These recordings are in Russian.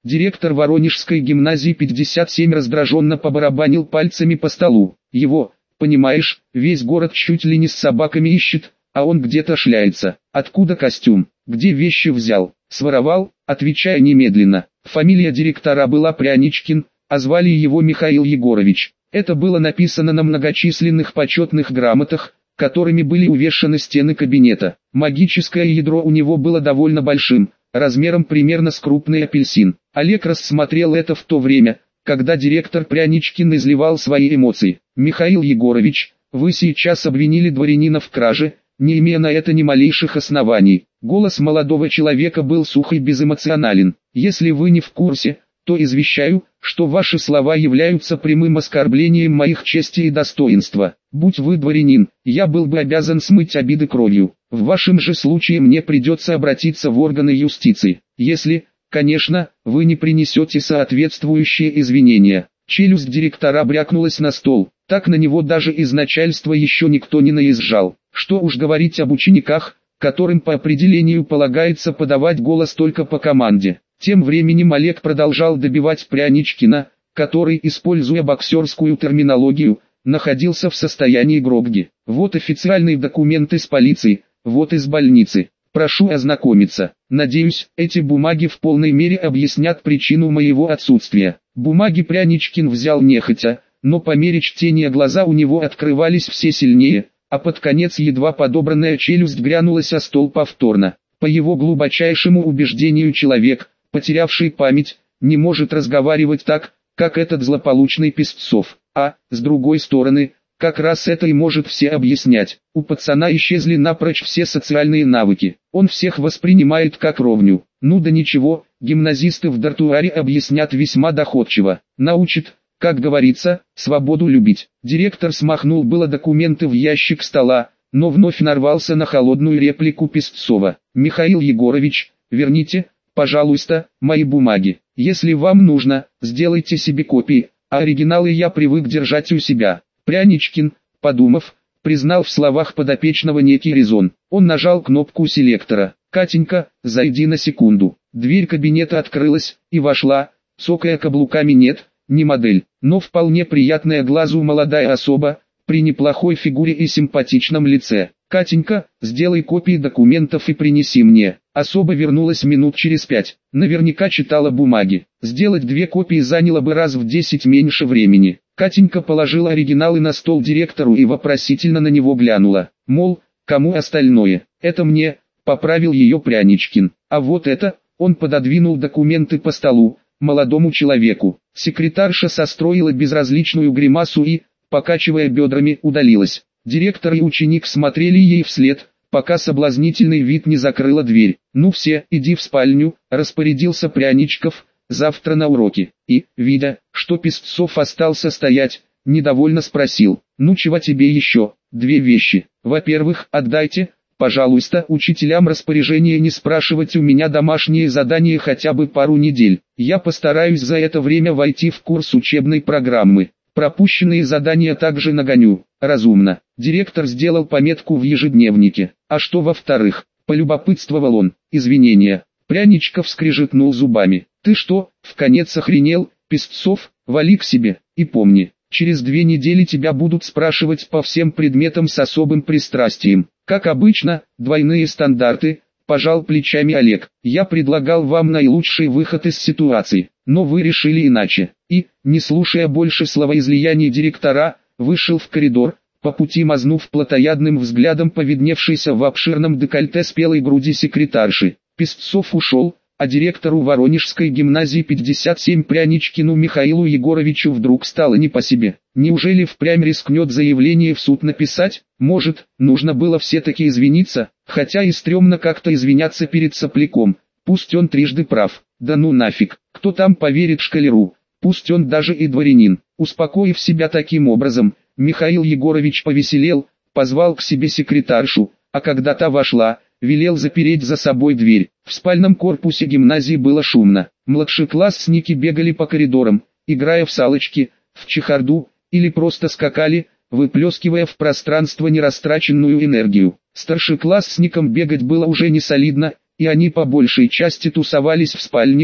Директор Воронежской гимназии 57 раздраженно побарабанил пальцами по столу. Его, понимаешь, весь город чуть ли не с собаками ищет, а он где-то шляется. Откуда костюм? Где вещи взял? Своровал? Отвечай немедленно. Фамилия директора была Пряничкин, а звали его Михаил Егорович. Это было написано на многочисленных почетных грамотах, которыми были увешаны стены кабинета. Магическое ядро у него было довольно большим, размером примерно с крупный апельсин. Олег рассмотрел это в то время, когда директор Пряничкин изливал свои эмоции. «Михаил Егорович, вы сейчас обвинили дворянина в краже, не имея на это ни малейших оснований». Голос молодого человека был сух и безэмоционален. «Если вы не в курсе, то извещаю, что ваши слова являются прямым оскорблением моих чести и достоинства. Будь вы дворянин, я был бы обязан смыть обиды кровью. В вашем же случае мне придется обратиться в органы юстиции, если, конечно, вы не принесете соответствующие извинения». Челюсть директора брякнулась на стол, так на него даже из начальства еще никто не наезжал. Что уж говорить об учениках, которым по определению полагается подавать голос только по команде. Тем временем Олег продолжал добивать Пряничкина, который, используя боксерскую терминологию, находился в состоянии грогги. «Вот официальные документы с полиции, вот из больницы. Прошу ознакомиться. Надеюсь, эти бумаги в полной мере объяснят причину моего отсутствия». Бумаги Пряничкин взял нехотя, но по мере чтения глаза у него открывались все сильнее, а под конец едва подобранная челюсть грянулась о стол повторно. По его глубочайшему убеждению человек, потерявший память, не может разговаривать так, как этот злополучный Песцов. А, с другой стороны, как раз это и может все объяснять. У пацана исчезли напрочь все социальные навыки. Он всех воспринимает как ровню. Ну да ничего, гимназисты в дартуаре объяснят весьма доходчиво. Научит, как говорится, свободу любить. Директор смахнул было документы в ящик стола, но вновь нарвался на холодную реплику Песцова. «Михаил Егорович, верните, пожалуйста, мои бумаги. Если вам нужно, сделайте себе копии, а оригиналы я привык держать у себя». Пряничкин, подумав, признал в словах подопечного некий резон. Он нажал кнопку селектора. «Катенька, зайди на секунду». Дверь кабинета открылась, и вошла, цокая каблуками нет, не модель, но вполне приятная глазу молодая особа, при неплохой фигуре и симпатичном лице. «Катенька, сделай копии документов и принеси мне». Особа вернулась минут через 5. Наверняка читала бумаги. Сделать 2 копии заняло бы раз в 10 меньше времени. Катенька положила оригиналы на стол директору и вопросительно на него глянула. Мол, кому остальное? «Это мне», — поправил ее Пряничкин. «А вот это», — он пододвинул документы по столу, молодому человеку. Секретарша состроила безразличную гримасу и, покачивая бедрами, удалилась. Директор и ученик смотрели ей вслед, пока соблазнительный вид не закрыла дверь. «Ну все, иди в спальню», — распорядился Пряничков, — «завтра на уроки». И, видя, что Песцов остался стоять, недовольно спросил: «Ну чего тебе еще?» «2 вещи. Во-первых, отдайте, пожалуйста, учителям распоряжение не спрашивать у меня домашние задания хотя бы пару недель. Я постараюсь за это время войти в курс учебной программы. Пропущенные задания также нагоню, разумно». Директор сделал пометку в ежедневнике. «А что во-вторых?» — полюбопытствовал он. «Извинения». Пряничков скрежетнул зубами. «Ты что, вконец охренел, Песцов? Вали к себе, и помни, через 2 недели тебя будут спрашивать по всем предметам с особым пристрастием. Как обычно, двойные стандарты», — пожал плечами Олег. «Я предлагал вам наилучший выход из ситуации, но вы решили иначе». И, не слушая больше словоизлияний директора, вышел в коридор, по пути мазнув плотоядным взглядом по видневшейся в обширном декольте спелой груди секретарши. Песцов ушел, а директору Воронежской гимназии 57 Пряничкину Михаилу Егоровичу вдруг стало не по себе. Неужели впрямь рискнет заявление в суд написать? Может, нужно было все-таки извиниться, хотя и стрёмно как-то извиняться перед сопляком. Пусть он трижды прав. Да ну нафиг, кто там поверит шкалеру? Пусть он даже и дворянин. Успокоив себя таким образом, Михаил Егорович повеселел, позвал к себе секретаршу, а когда та вошла, велел запереть за собой дверь. В спальном корпусе гимназии было шумно. Младшеклассники бегали по коридорам, играя в салочки, в чехарду, или просто скакали, выплескивая в пространство нерастраченную энергию. Старшеклассникам бегать было уже не солидно, и они по большей части тусовались в спальнях,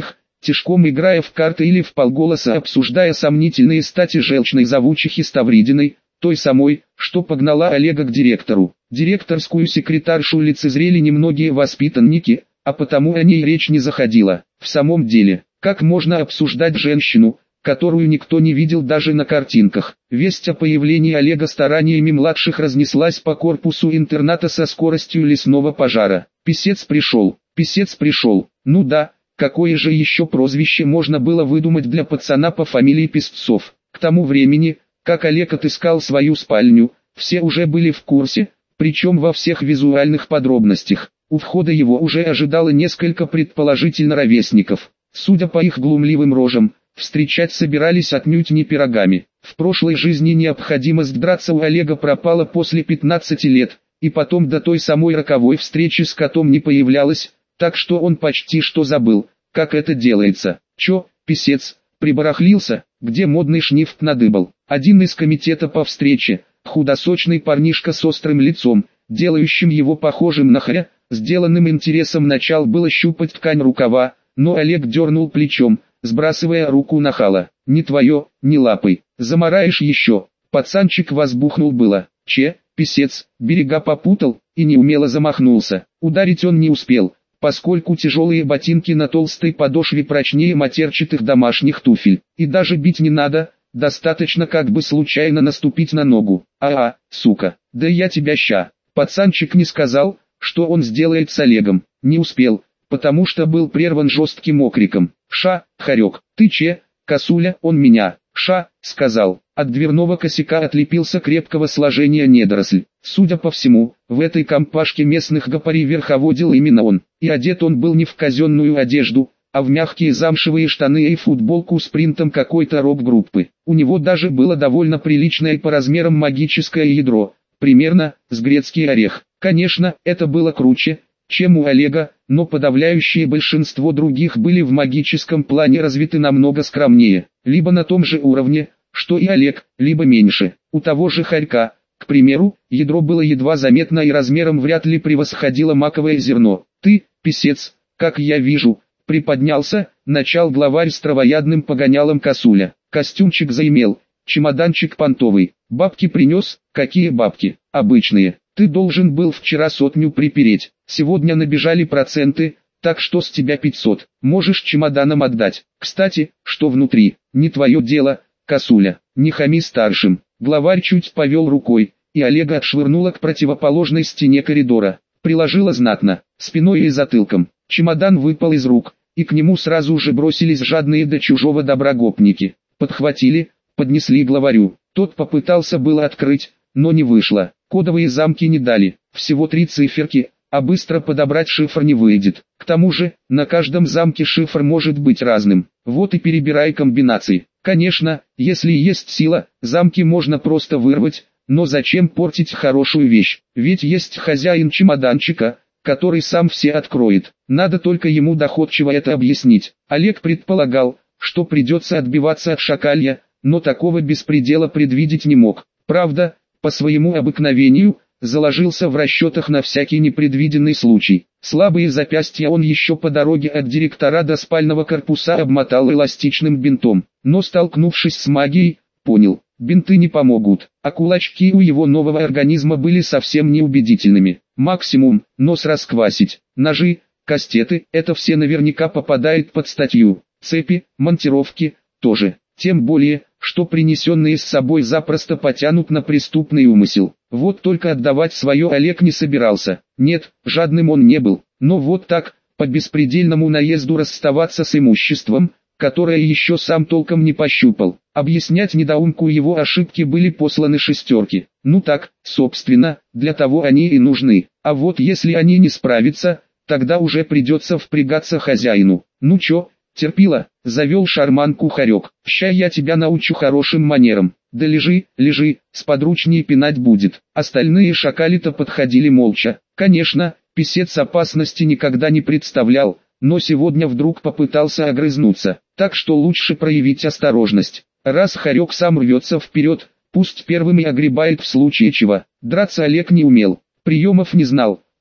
тишком играя в карты или вполголоса обсуждая сомнительные стати желчной завучихи Ставридиной, той самой, что погнала Олега к директору. Директорскую секретаршу лицезрели немногие воспитанники, а потому о ней речь не заходила. В самом деле, как можно обсуждать женщину, которую никто не видел даже на картинках? Весть о появлении Олега стараниями младших разнеслась по корпусу интерната со скоростью лесного пожара. Писец пришел, писец пришел. Ну да, какое же еще прозвище можно было выдумать для пацана по фамилии Песцов? К тому времени, как Олег отыскал свою спальню, все уже были в курсе, причем во всех визуальных подробностях. У входа его уже ожидало несколько предположительно ровесников. Судя по их глумливым рожам, встречать собирались отнюдь не пирогами. В прошлой жизни необходимость драться у Олега пропала после 15 лет, и потом до той самой роковой встречи с котом не появлялась, так что он почти что забыл, как это делается. Чё, писец, прибарахлился, где модный шнифт надыбал? Один из комитета по встрече, худосочный парнишка с острым лицом, делающим его похожим на хря, сделанным интересом начал было щупать ткань рукава, но Олег дернул плечом, сбрасывая руку нахала. «Не твое, не лапой, замараешь еще». Пацанчик возбухнул было. Писец, берега попутал, и неумело замахнулся. Ударить он не успел, поскольку тяжелые ботинки на толстой подошве прочнее матерчатых домашних туфель. И даже бить не надо, достаточно как бы случайно наступить на ногу. Сука, да я тебя ща. Пацанчик не сказал, что он сделает с Олегом. Не успел, потому что был прерван жестким окриком. Хорек, ты косуля, он меня, сказал. От дверного косяка отлепился крепкого сложения недоросль. Судя по всему, в этой компашке местных гопарей верховодил именно он. И одет он был не в казенную одежду, а в мягкие замшевые штаны и футболку с принтом какой-то рок-группы. У него даже было довольно приличное по размерам магическое ядро, примерно с грецкий орех. Конечно, это было круче, чем у Олега, но подавляющее большинство других были в магическом плане развиты намного скромнее, либо на том же уровне, что и Олег, либо меньше. У того же Харька, к примеру, ядро было едва заметно и размером вряд ли превосходило маковое зерно. «Ты, писец, как я вижу», приподнялся, начал главарь с травоядным погонялом косуля. Костюмчик заимел, чемоданчик понтовый. Бабки принес? Какие бабки? Обычные. Ты должен был вчера 100 припереть. Сегодня набежали проценты, так что с тебя 500. Можешь чемоданом отдать. Кстати, что внутри? Не твое дело, косуля. Не хами старшим. Главарь чуть повел рукой, и Олега отшвырнула к противоположной стене коридора. Приложила знатно, спиной и затылком. Чемодан выпал из рук, и к нему сразу же бросились жадные до чужого добра гопники. Подхватили, поднесли главарю. Тот попытался было открыть, но не вышло. Кодовые замки не дали, всего 3 циферки, а быстро подобрать шифр не выйдет. К тому же, на каждом замке шифр может быть разным. Вот и перебирай комбинации. Конечно, если есть сила, замки можно просто вырвать, но зачем портить хорошую вещь? Ведь есть хозяин чемоданчика, который сам все откроет. Надо только ему доходчиво это объяснить. Олег предполагал, что придется отбиваться от шакалья, но такого беспредела предвидеть не мог. Правда, по своему обыкновению, заложился в расчетах на всякий непредвиденный случай. Слабые запястья он еще по дороге от директора до спального корпуса обмотал эластичным бинтом, но столкнувшись с магией, понял, бинты не помогут, а кулачки у его нового организма были совсем неубедительными. Максимум, нос расквасить, ножи, кастеты, это все наверняка попадает под статью, цепи, монтировки, тоже. Тем более, что принесенные с собой запросто потянут на преступный умысел. Вот только отдавать свое Олег не собирался. Нет, жадным он не был. Но вот так, по беспредельному наезду расставаться с имуществом, которое еще сам толком не пощупал. Объяснять недоумку его ошибки были посланы шестерки. Ну так, собственно, для того они и нужны. А вот если они не справятся, тогда уже придется впрягаться хозяину. Ну чё, терпила, завел шарманку Харек. Ща я тебя научу хорошим манерам. Да лежи, сподручнее пинать будет. Остальные шакали-то подходили молча. Конечно, писец опасности никогда не представлял, но сегодня вдруг попытался огрызнуться. Так что лучше проявить осторожность. Раз Харек сам рвется вперед, пусть первым и огребает в случае чего. Драться Олег не умел, приемов не знал,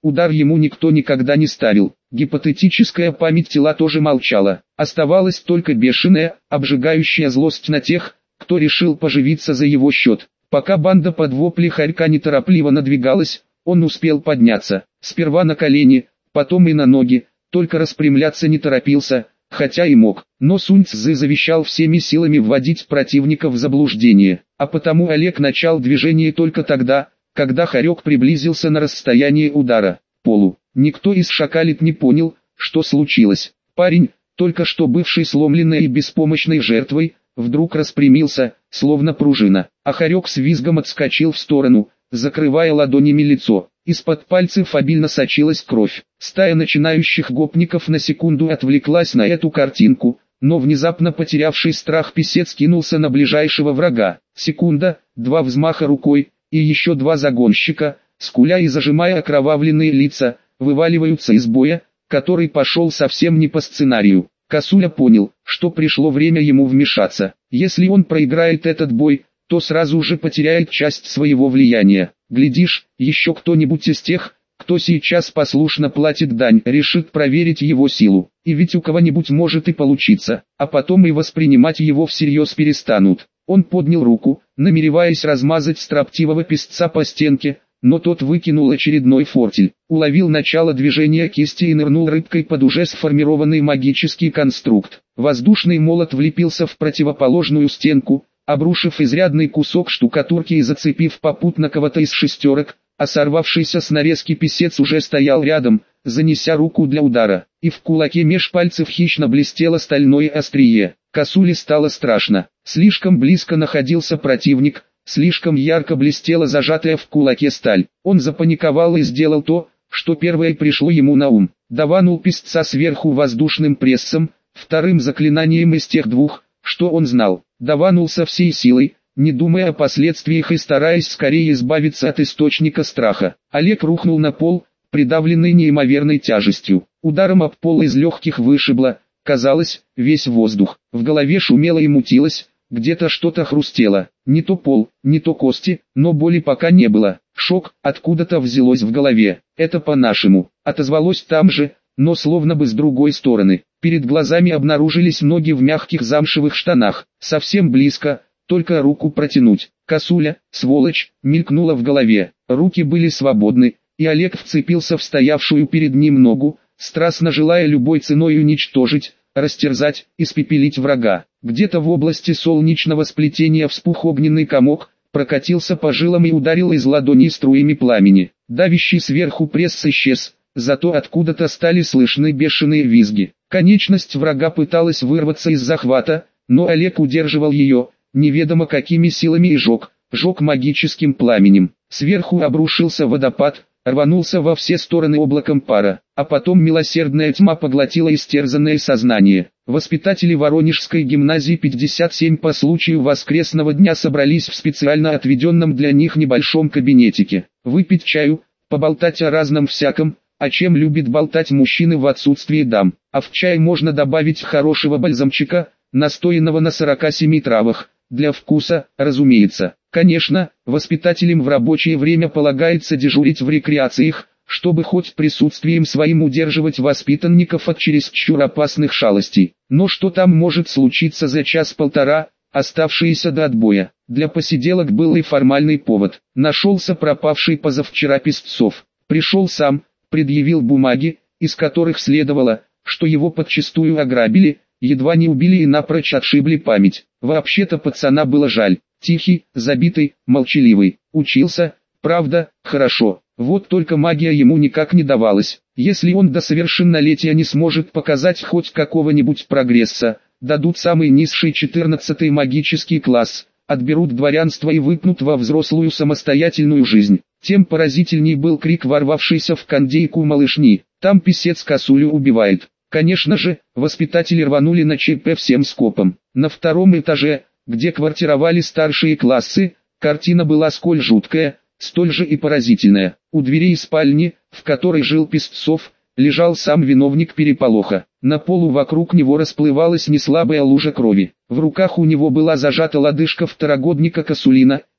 Удар ему никто никогда не ставил. Гипотетическая память тела тоже молчала. Оставалась только бешеная, обжигающая злость на тех, кто решил поживиться за его счет. Пока банда под вопли хорька неторопливо надвигалась, он успел подняться. Сперва на колени, потом и на ноги, только распрямляться не торопился, хотя и мог. Но Сунь Цзы завещал всеми силами вводить противника в заблуждение. А потому Олег начал движение только тогда, когда хорек приблизился на расстояние удара. Полу. Никто из шакалит не понял, что случилось. Парень, только что бывший сломленной и беспомощной жертвой, вдруг распрямился, словно пружина, а хорек с визгом отскочил в сторону, закрывая ладонями лицо. Из-под пальцев обильно сочилась кровь. Стая начинающих гопников на секунду отвлеклась на эту картинку, но внезапно потерявший страх писец кинулся на ближайшего врага. Секунда, два взмаха рукой, и еще два загонщика, скуля и зажимая окровавленные лица, вываливаются из боя, который пошел совсем не по сценарию. Косуля понял, что пришло время ему вмешаться. Если он проиграет этот бой, то сразу же потеряет часть своего влияния. Глядишь, еще кто-нибудь из тех, кто сейчас послушно платит дань, решит проверить его силу. И ведь у кого-нибудь может и получиться, а потом и воспринимать его всерьез перестанут. Он поднял руку, намереваясь размазать строптивого песца по стенке, но тот выкинул очередной фортель, уловил начало движения кисти и нырнул рыбкой под уже сформированный магический конструкт. Воздушный молот влепился в противоположную стенку, обрушив изрядный кусок штукатурки и зацепив попутно кого-то из шестерок, а сорвавшийся с нарезки писец уже стоял рядом, занеся руку для удара, и в кулаке меж пальцев хищно блестело стальное острие. Косуле стало страшно, слишком близко находился противник, слишком ярко блестела зажатая в кулаке сталь. Он запаниковал и сделал то, что первое пришло ему на ум. Даванул песца сверху воздушным прессом, вторым заклинанием из тех двух, что он знал. Даванул со всей силой, не думая о последствиях и стараясь скорее избавиться от источника страха. Олег рухнул на пол, придавленный неимоверной тяжестью. Ударом об пол из легких вышибло, казалось, весь воздух. В голове шумело и мутилось, где-то что-то хрустело. Не то пол, не то кости, но боли пока не было. Шок откуда-то взялось в голове. Это по-нашему. Отозвалось там же, но словно бы с другой стороны. Перед глазами обнаружились ноги в мягких замшевых штанах. Совсем близко, только руку протянуть. Косуля, сволочь, мелькнула в голове. Руки были свободны, и Олег вцепился в стоявшую перед ним ногу, страстно желая любой ценой уничтожить, растерзать, испепелить врага. Где-то в области солнечного сплетения вспух огненный комок, прокатился по жилам и ударил из ладони струями пламени. Давящий сверху пресс исчез, зато откуда-то стали слышны бешеные визги. Конечность врага пыталась вырваться из захвата, но Олег удерживал ее, неведомо какими силами и жег магическим пламенем. Сверху обрушился водопад, рванулся во все стороны облаком пара, а потом милосердная тьма поглотила истерзанное сознание. Воспитатели Воронежской гимназии 57 по случаю воскресного дня собрались в специально отведенном для них небольшом кабинетике. Выпить чаю, поболтать о разном всяком, о чем любят болтать мужчины в отсутствии дам. А в чай можно добавить хорошего бальзамчика, настоянного на 47 травах, для вкуса, разумеется. Конечно, воспитателям в рабочее время полагается дежурить в рекреациях, чтобы хоть присутствием своим удерживать воспитанников от чересчур опасных шалостей. Но что там может случиться за час-полтора, оставшиеся до отбоя? Для посиделок был и формальный повод. Нашелся пропавший позавчера Песцов. Пришел сам, предъявил бумаги, из которых следовало, что его подчистую ограбили, едва не убили и напрочь отшибли память. Вообще-то пацана было жаль. Тихий, забитый, молчаливый. Учился, правда, хорошо. Вот только магия ему никак не давалась. Если он до совершеннолетия не сможет показать хоть какого-нибудь прогресса, дадут самый низший 14-й магический класс, отберут дворянство и выпнут во взрослую самостоятельную жизнь. Тем поразительней был крик ворвавшийся в кондейку малышни. Там писец косулю убивает. Конечно же, воспитатели рванули на ЧП всем скопом. На втором этаже, где квартировали старшие классы, картина была сколь жуткая, столь же и поразительная. У дверей спальни, в которой жил Песцов, лежал сам виновник переполоха. На полу вокруг него расплывалась неслабая лужа крови. В руках у него была зажата лодыжка второгодника Косулина,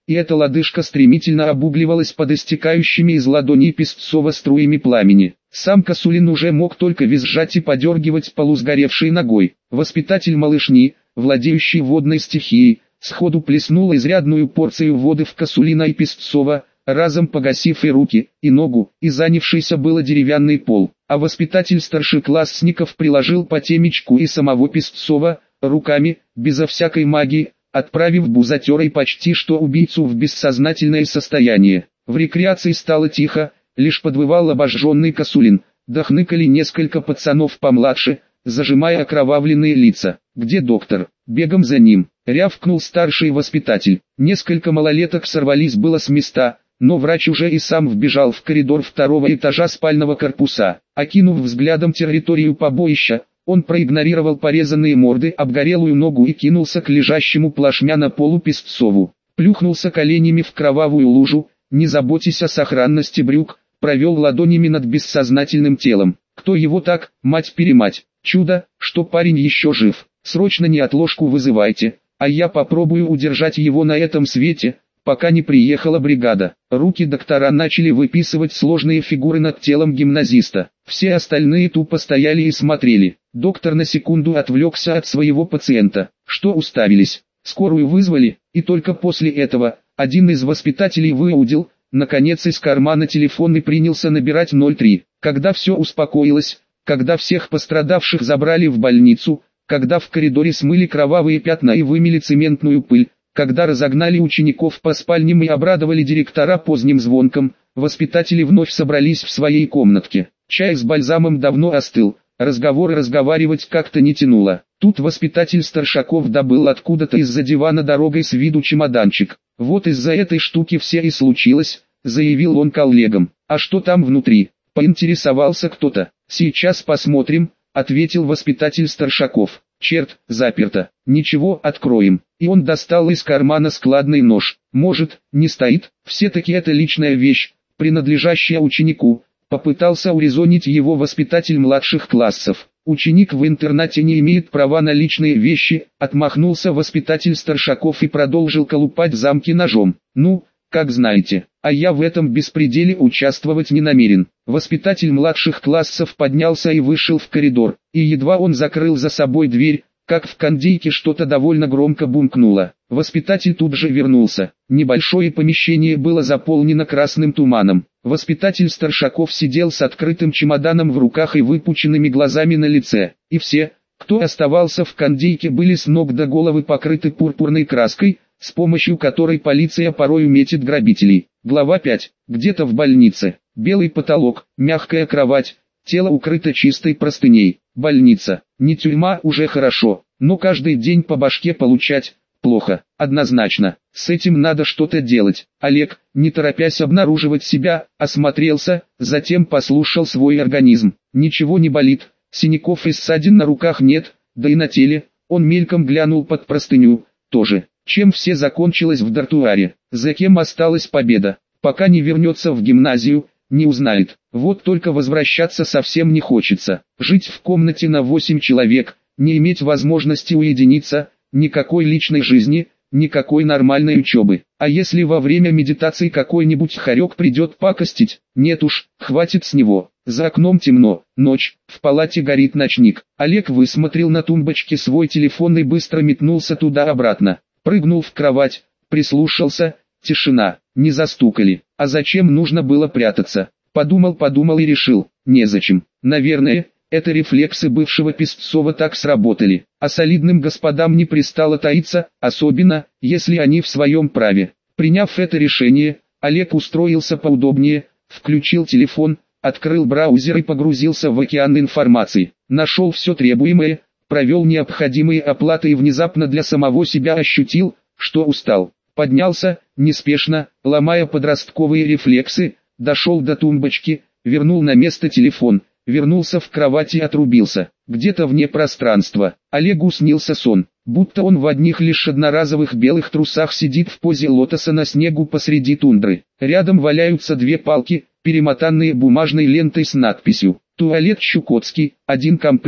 и эта лодыжка стремительно обугливалась под истекающими из ладоней Песцова струями пламени. Сам Косулин уже мог только визжать и подергивать полусгоревшей ногой. Воспитатель малышни, владеющий водной стихией, сходу плеснул изрядную порцию воды в Косулина и Песцова, разом погасив и руки, и ногу, и занявшийся было деревянный пол. А воспитатель старшеклассников приложил по темечку и самого Песцова, руками, безо всякой магии, отправив бузатера и почти что убийцу в бессознательное состояние. В рекреации стало тихо, лишь подвывал обожженный Косулин, да хныкали несколько пацанов помладше, зажимая окровавленные лица. «Где доктор?» «Бегом за ним», — рявкнул старший воспитатель. Несколько малолеток сорвались было с места, но врач уже и сам вбежал в коридор второго этажа спального корпуса. Окинув взглядом территорию побоища, он проигнорировал порезанные морды, обгорелую ногу и кинулся к лежащему плашмя на полу Песцову. Плюхнулся коленями в кровавую лужу, не заботясь о сохранности брюк, провел ладонями над бессознательным телом. Кто его так, мать-перемать? Чудо, что парень еще жив. Срочно неотложку вызывайте, а я попробую удержать его на этом свете, пока не приехала бригада. Руки доктора начали выписывать сложные фигуры над телом гимназиста. Все остальные тупо стояли и смотрели. Доктор на секунду отвлекся от своего пациента. Что уставились? Скорую вызвали, и только после этого один из воспитателей выудил, наконец, из кармана телефон и принялся набирать 03. Когда все успокоилось, когда всех пострадавших забрали в больницу, когда в коридоре смыли кровавые пятна и вымели цементную пыль, когда разогнали учеников по спальням и обрадовали директора поздним звонком, воспитатели вновь собрались в своей комнатке. Чай с бальзамом давно остыл, разговаривать как-то не тянуло. Тут воспитатель Старшаков добыл откуда-то из-за дивана дорогой с виду чемоданчик. «Вот из-за этой штуки все и случилось», — заявил он коллегам. «А что там внутри?» — поинтересовался кто-то. «Сейчас посмотрим», — ответил воспитатель Старшаков. «Черт, заперто. Ничего, откроем». И он достал из кармана складный нож. «Может, не стоит? Все-таки это личная вещь, принадлежащая ученику», — попытался урезонить его воспитатель младших классов. «Ученик в интернате не имеет права на личные вещи», — отмахнулся воспитатель Старшаков и продолжил колупать замки ножом. «Ну, как знаете, а я в этом беспределе участвовать не намерен». Воспитатель младших классов поднялся и вышел в коридор, и едва он закрыл за собой дверь, как в кондейке что-то довольно громко бумкнуло. Воспитатель тут же вернулся. Небольшое помещение было заполнено красным туманом. Воспитатель Старшаков сидел с открытым чемоданом в руках и выпученными глазами на лице. И все, кто оставался в кондейке, были с ног до головы покрыты пурпурной краской, с помощью которой полиция порою метит грабителей. Глава 5. Где-то в больнице. Белый потолок, мягкая кровать, тело укрыто чистой простыней. Больница. Не тюрьма, уже хорошо, но каждый день по башке получать – плохо. Однозначно, с этим надо что-то делать. Олег, не торопясь обнаруживать себя, осмотрелся, затем послушал свой организм. Ничего не болит, синяков и ссадин на руках нет, да и на теле. Он мельком глянул под простыню, тоже. Чем все закончилось в дартуаре, за кем осталась победа, пока не вернется в гимназию, не узнает. Вот только возвращаться совсем не хочется. Жить в комнате на 8 человек, не иметь возможности уединиться, никакой личной жизни, никакой нормальной учебы. А если во время медитации какой-нибудь хорек придет пакостить, нет уж, хватит с него. За окном темно, ночь, в палате горит ночник. Олег высмотрел на тумбочке свой телефон и быстро метнулся туда-обратно. Прыгнул в кровать, прислушался, тишина, не застукали. А зачем нужно было прятаться? Подумал и решил, незачем. Наверное, это рефлексы бывшего Песцова так сработали. А солидным господам не пристало таиться, особенно, если они в своем праве. Приняв это решение, Олег устроился поудобнее, включил телефон, открыл браузер и погрузился в океан информации. Нашел все требуемое, провел необходимые оплаты и внезапно для самого себя ощутил, что устал. Поднялся, неспешно, ломая подростковые рефлексы, дошел до тумбочки, вернул на место телефон, вернулся в кровать и отрубился. Где-то вне пространства Олегу снился сон, будто он в одних лишь одноразовых белых трусах сидит в позе лотоса на снегу посреди тундры. Рядом валяются две палки, перемотанные бумажной лентой с надписью «Туалет Чукотский», один комплект.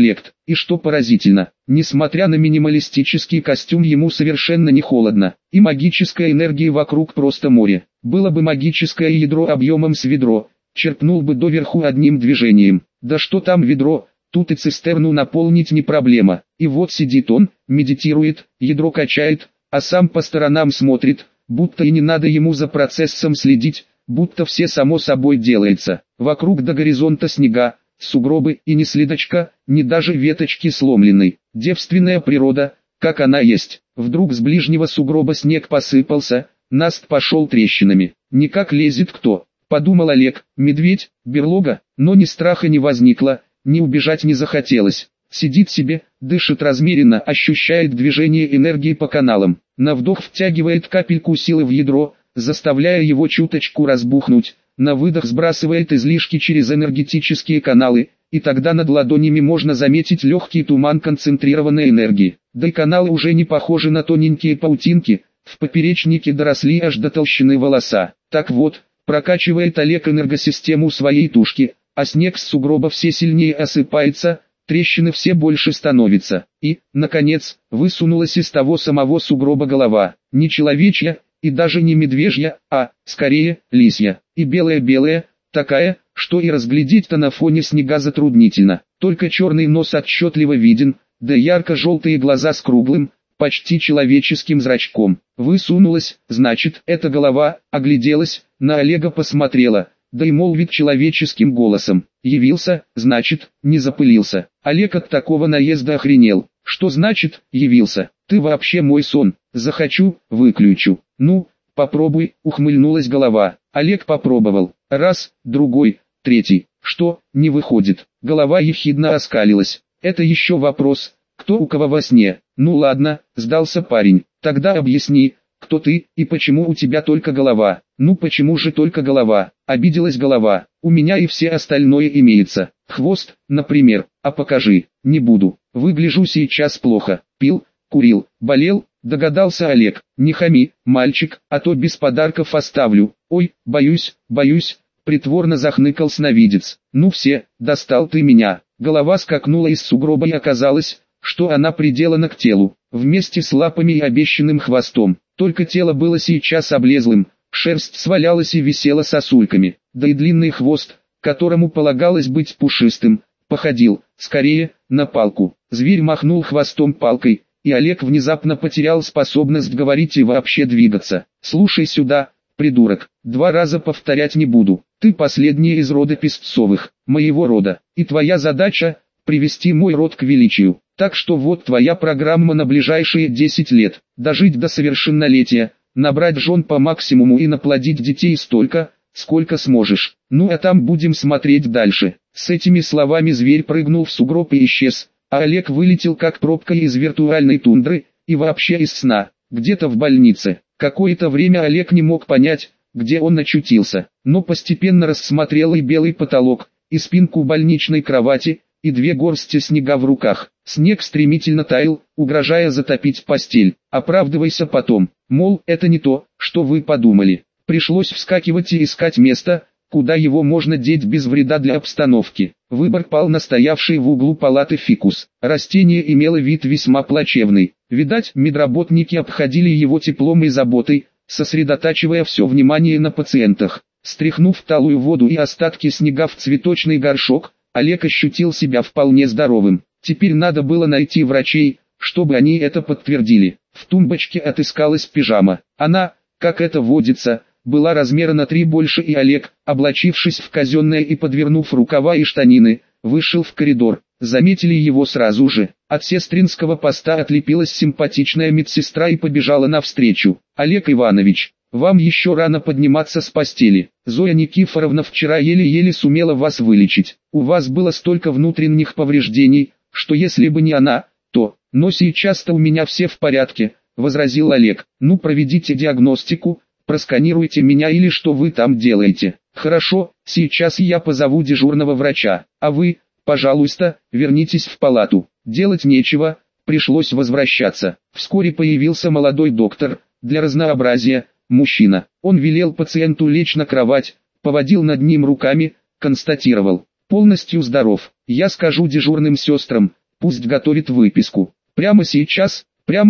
И что поразительно, несмотря на минималистический костюм, ему совершенно не холодно, и магической энергии вокруг просто море. Было бы магическое ядро объемом с ведро, черпнул бы доверху одним движением. Да что там ведро, тут и цистерну наполнить не проблема. И вот сидит он, медитирует, ядро качает, а сам по сторонам смотрит, будто и не надо ему за процессом следить, будто все само собой делается. Вокруг до горизонта снега, сугробы и ни следочка, ни даже веточки сломленной. Девственная природа, как она есть. Вдруг с ближнего сугроба снег посыпался, наст пошел трещинами. Никак лезет кто, подумал Олег, медведь, берлога, но ни страха не возникло, ни убежать не захотелось. Сидит себе, дышит размеренно, ощущает движение энергии по каналам. На вдох втягивает капельку силы в ядро, заставляя его чуточку разбухнуть. На выдох сбрасывает излишки через энергетические каналы, и тогда над ладонями можно заметить легкий туман концентрированной энергии. Да и каналы уже не похожи на тоненькие паутинки, в поперечнике доросли аж до толщины волоса. Так вот, прокачивает Олег энергосистему своей тушки, а снег с сугроба все сильнее осыпается, трещины все больше становятся. И, наконец, высунулась из того самого сугроба голова, не человечья, и даже не медвежья, а, скорее, лисья. И белая-белая, такая, что и разглядеть-то на фоне снега затруднительно. Только черный нос отчетливо виден, да ярко-желтые глаза с круглым, почти человеческим зрачком. Высунулась, значит, эта голова, огляделась, на Олега посмотрела, да и молвит человеческим голосом. Явился, значит, не запылился. Олег от такого наезда охренел. Что значит, явился? Ты вообще мой сон. Захочу, выключу. Ну, попробуй, ухмыльнулась голова. Олег попробовал. Раз, другой, третий. Что, не выходит? Голова ехидно оскалилась. Это еще вопрос, кто у кого во сне. Ну ладно, сдался парень. Тогда объясни, кто ты и почему у тебя только голова. Ну почему же только голова? Обиделась голова. У меня и все остальное имеется. Хвост, например. А покажи. Не буду. Выгляжу сейчас плохо. Пил, курил, болел. Догадался Олег. Не хами, мальчик, а то без подарков оставлю. Ой, боюсь, притворно захныкал сновидец. Ну все, достал ты меня. Голова скакнула из сугроба и оказалось, что она приделана к телу, вместе с лапами и обещанным хвостом. Только тело было сейчас облезлым, шерсть свалялась и висела сосульками, да и длинный хвост, которому полагалось быть пушистым, походил, скорее, на палку. Зверь махнул хвостом палкой, и Олег внезапно потерял способность говорить и вообще двигаться. «Слушай сюда, придурок, 2 раза повторять не буду. Ты последний из рода Песцовых, моего рода, и твоя задача – привести мой род к величию. Так что вот твоя программа на ближайшие 10 лет. Дожить до совершеннолетия, набрать жен по максимуму и наплодить детей столько, сколько сможешь. Ну а там будем смотреть дальше». С этими словами зверь прыгнул в сугроб и исчез, а Олег вылетел как пробка из виртуальной тундры, и вообще из сна, где-то в больнице. Какое-то время Олег не мог понять, где он очутился, но постепенно рассмотрел и белый потолок, и спинку больничной кровати, и 2 горсти снега в руках. Снег стремительно таял, угрожая затопить постель. Оправдывайся потом, мол, это не то, что вы подумали. Пришлось вскакивать и искать место, куда его можно деть без вреда для обстановки. Выбор пал на стоявший в углу палаты фикус. Растение имело вид весьма плачевный. Видать, медработники обходили его теплом и заботой, сосредотачивая все внимание на пациентах. Стряхнув талую воду и остатки снега в цветочный горшок, Олег ощутил себя вполне здоровым. Теперь надо было найти врачей, чтобы они это подтвердили. В тумбочке отыскалась пижама. Она, как это водится, была размера на 3 больше, и Олег, облачившись в казенное и подвернув рукава и штанины, вышел в коридор. Заметили его сразу же. От сестринского поста отлепилась симпатичная медсестра и побежала навстречу. «Олег Иванович, вам еще рано подниматься с постели. Зоя Никифоровна вчера еле-еле сумела вас вылечить. У вас было столько внутренних повреждений, что если бы не она, то... Но сейчас-то у меня все в порядке», — возразил Олег. «Ну проведите диагностику, просканируйте меня или что вы там делаете». «Хорошо, сейчас я позову дежурного врача, а вы, пожалуйста, вернитесь в палату». Делать нечего, пришлось возвращаться. Вскоре появился молодой доктор, для разнообразия, мужчина. Он велел пациенту лечь на кровать, поводил над ним руками, констатировал: «Полностью здоров. Я скажу дежурным сестрам, пусть готовит выписку. Прямо сейчас,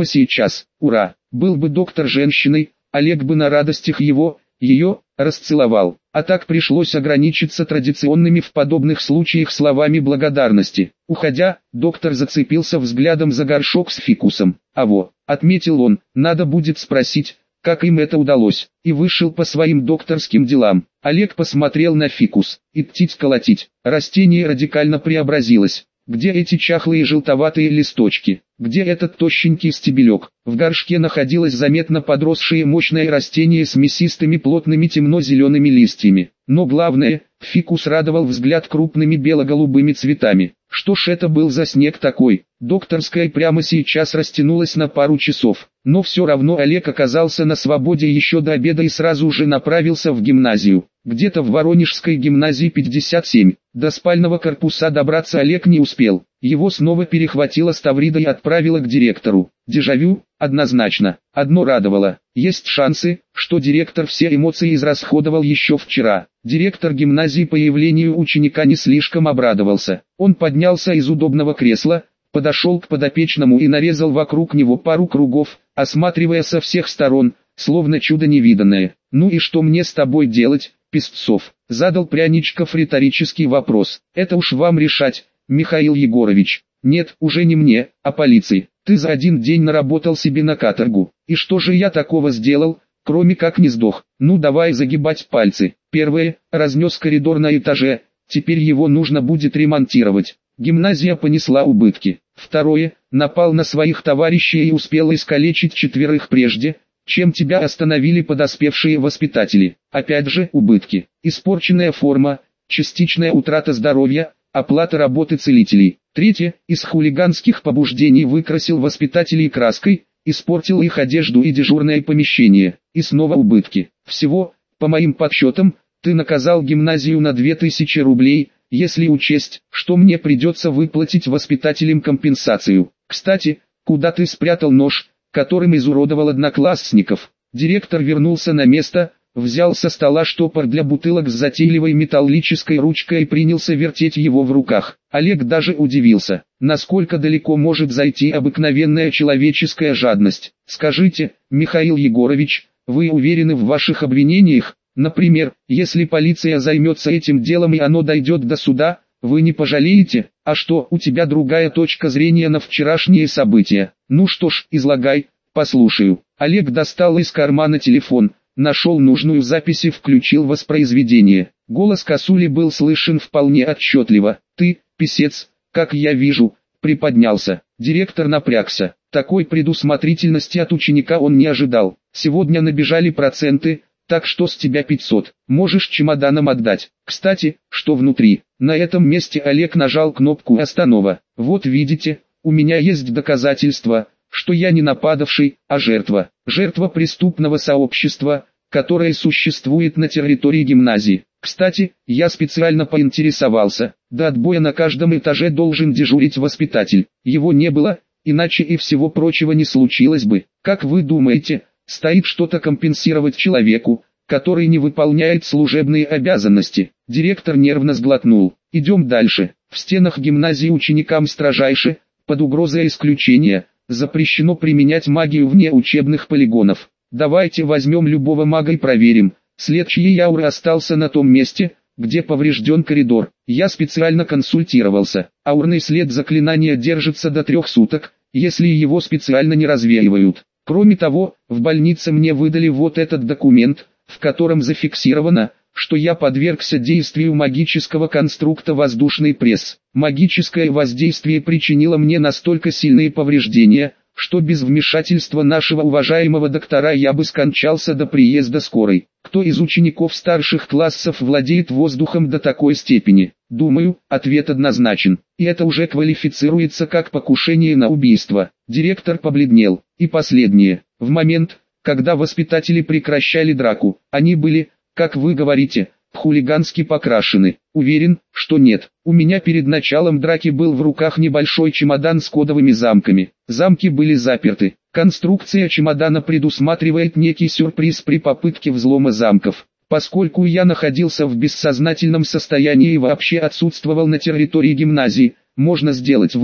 ура! Был бы доктор женщиной, Олег бы на радостях ее, расцеловал. А так пришлось ограничиться традиционными в подобных случаях словами благодарности. Уходя, доктор зацепился взглядом за горшок с фикусом. Отметил он, надо будет спросить, как им это удалось, и вышел по своим докторским делам. Олег посмотрел на фикус, и птить-колотить. Растение радикально преобразилось. Где эти чахлые желтоватые листочки? Где этот тощенький стебелек? В горшке находилось заметно подросшее мощное растение с мясистыми плотными темно-зелеными листьями. Но главное, фикус радовал взгляд крупными бело-голубыми цветами. Что ж это был за снег такой? Докторская прямо сейчас растянулась на пару часов. Но все равно Олег оказался на свободе еще до обеда и сразу же направился в гимназию. Где-то в Воронежской гимназии 57. До спального корпуса добраться Олег не успел. Его снова перехватила Ставрида и отправила к директору. Дежавю, однозначно. Одно радовало. Есть шансы, что директор все эмоции израсходовал еще вчера. Директор гимназии появлению ученика не слишком обрадовался. Он поднялся из удобного кресла, подошел к подопечному и нарезал вокруг него пару кругов, осматривая со всех сторон, словно чудо невиданное. «Ну и что мне с тобой делать, Песцов?» — задал Пряничков риторический вопрос. «Это уж вам решать, Михаил Егорович. Нет, уже не мне, а полиции. Ты за один день наработал себе на каторгу. И что же я такого сделал, кроме как не сдох? Ну давай загибать пальцы. Первое, разнес коридор на этаже, теперь его нужно будет ремонтировать. Гимназия понесла убытки. Второе, напал на своих товарищей и успел искалечить 4 прежде, чем тебя остановили подоспевшие воспитатели. Опять же убытки. Испорченная форма, частичная утрата здоровья, оплата работы целителей. Третье, из хулиганских побуждений выкрасил воспитателей краской, испортил их одежду и дежурное помещение. И снова убытки. Всего, по моим подсчетам, ты наказал гимназию на 2000 рублей, если учесть, что мне придется выплатить воспитателям компенсацию. Кстати, куда ты спрятал нож, которым изуродовал одноклассников? Директор вернулся на место, взял со стола штопор для бутылок с затейливой металлической ручкой и принялся вертеть его в руках. Олег даже удивился, насколько далеко может зайти обыкновенная человеческая жадность. Скажите, Михаил Егорович, вы уверены в ваших обвинениях? Например, если полиция займется этим делом и оно дойдет до суда, вы не пожалеете? А что, у тебя другая точка зрения на вчерашние события? Ну что ж, излагай, послушаю. Олег достал из кармана телефон, нашел нужную запись и включил воспроизведение. Голос косули был слышен вполне отчетливо. «Ты, писец, как я вижу», приподнялся. Директор напрягся. Такой предусмотрительности от ученика он не ожидал. «Сегодня набежали проценты, так что с тебя 500. Можешь чемоданом отдать. Кстати, что внутри?» На этом месте Олег нажал кнопку «Останова». «Вот видите, у меня есть доказательства, что я не нападавший, а жертва. Жертва преступного сообщества, которое существует на территории гимназии. Кстати, я специально поинтересовался, до отбоя на каждом этаже должен дежурить воспитатель. Его не было, иначе и всего прочего не случилось бы. Как вы думаете, стоит что-то компенсировать человеку, который не выполняет служебные обязанности?» Директор нервно сглотнул. «Идем дальше. В стенах гимназии ученикам строжайше, под угрозой исключения, запрещено применять магию вне учебных полигонов. Давайте возьмем любого мага и проверим, след чьей ауры остался на том месте, где поврежден коридор. Я специально консультировался. Аурный след заклинания держится до 3 суток, если его специально не развеивают. Кроме того, в больнице мне выдали вот этот документ, в котором зафиксировано, что я подвергся действию магического конструкта воздушный пресс. Магическое воздействие причинило мне настолько сильные повреждения, что без вмешательства нашего уважаемого доктора я бы скончался до приезда скорой. Кто из учеников старших классов владеет воздухом до такой степени? Думаю, ответ однозначен. И это уже квалифицируется как покушение на убийство. Директор побледнел. И последнее. В момент, когда воспитатели прекращали драку, они были, как вы говорите, хулигански покрашены. Уверен, что нет. У меня перед началом драки был в руках небольшой чемодан с кодовыми замками. Замки были заперты. Конструкция чемодана предусматривает некий сюрприз при попытке взлома замков. Поскольку я находился в бессознательном состоянии и вообще отсутствовал на территории гимназии, можно сделать вывод,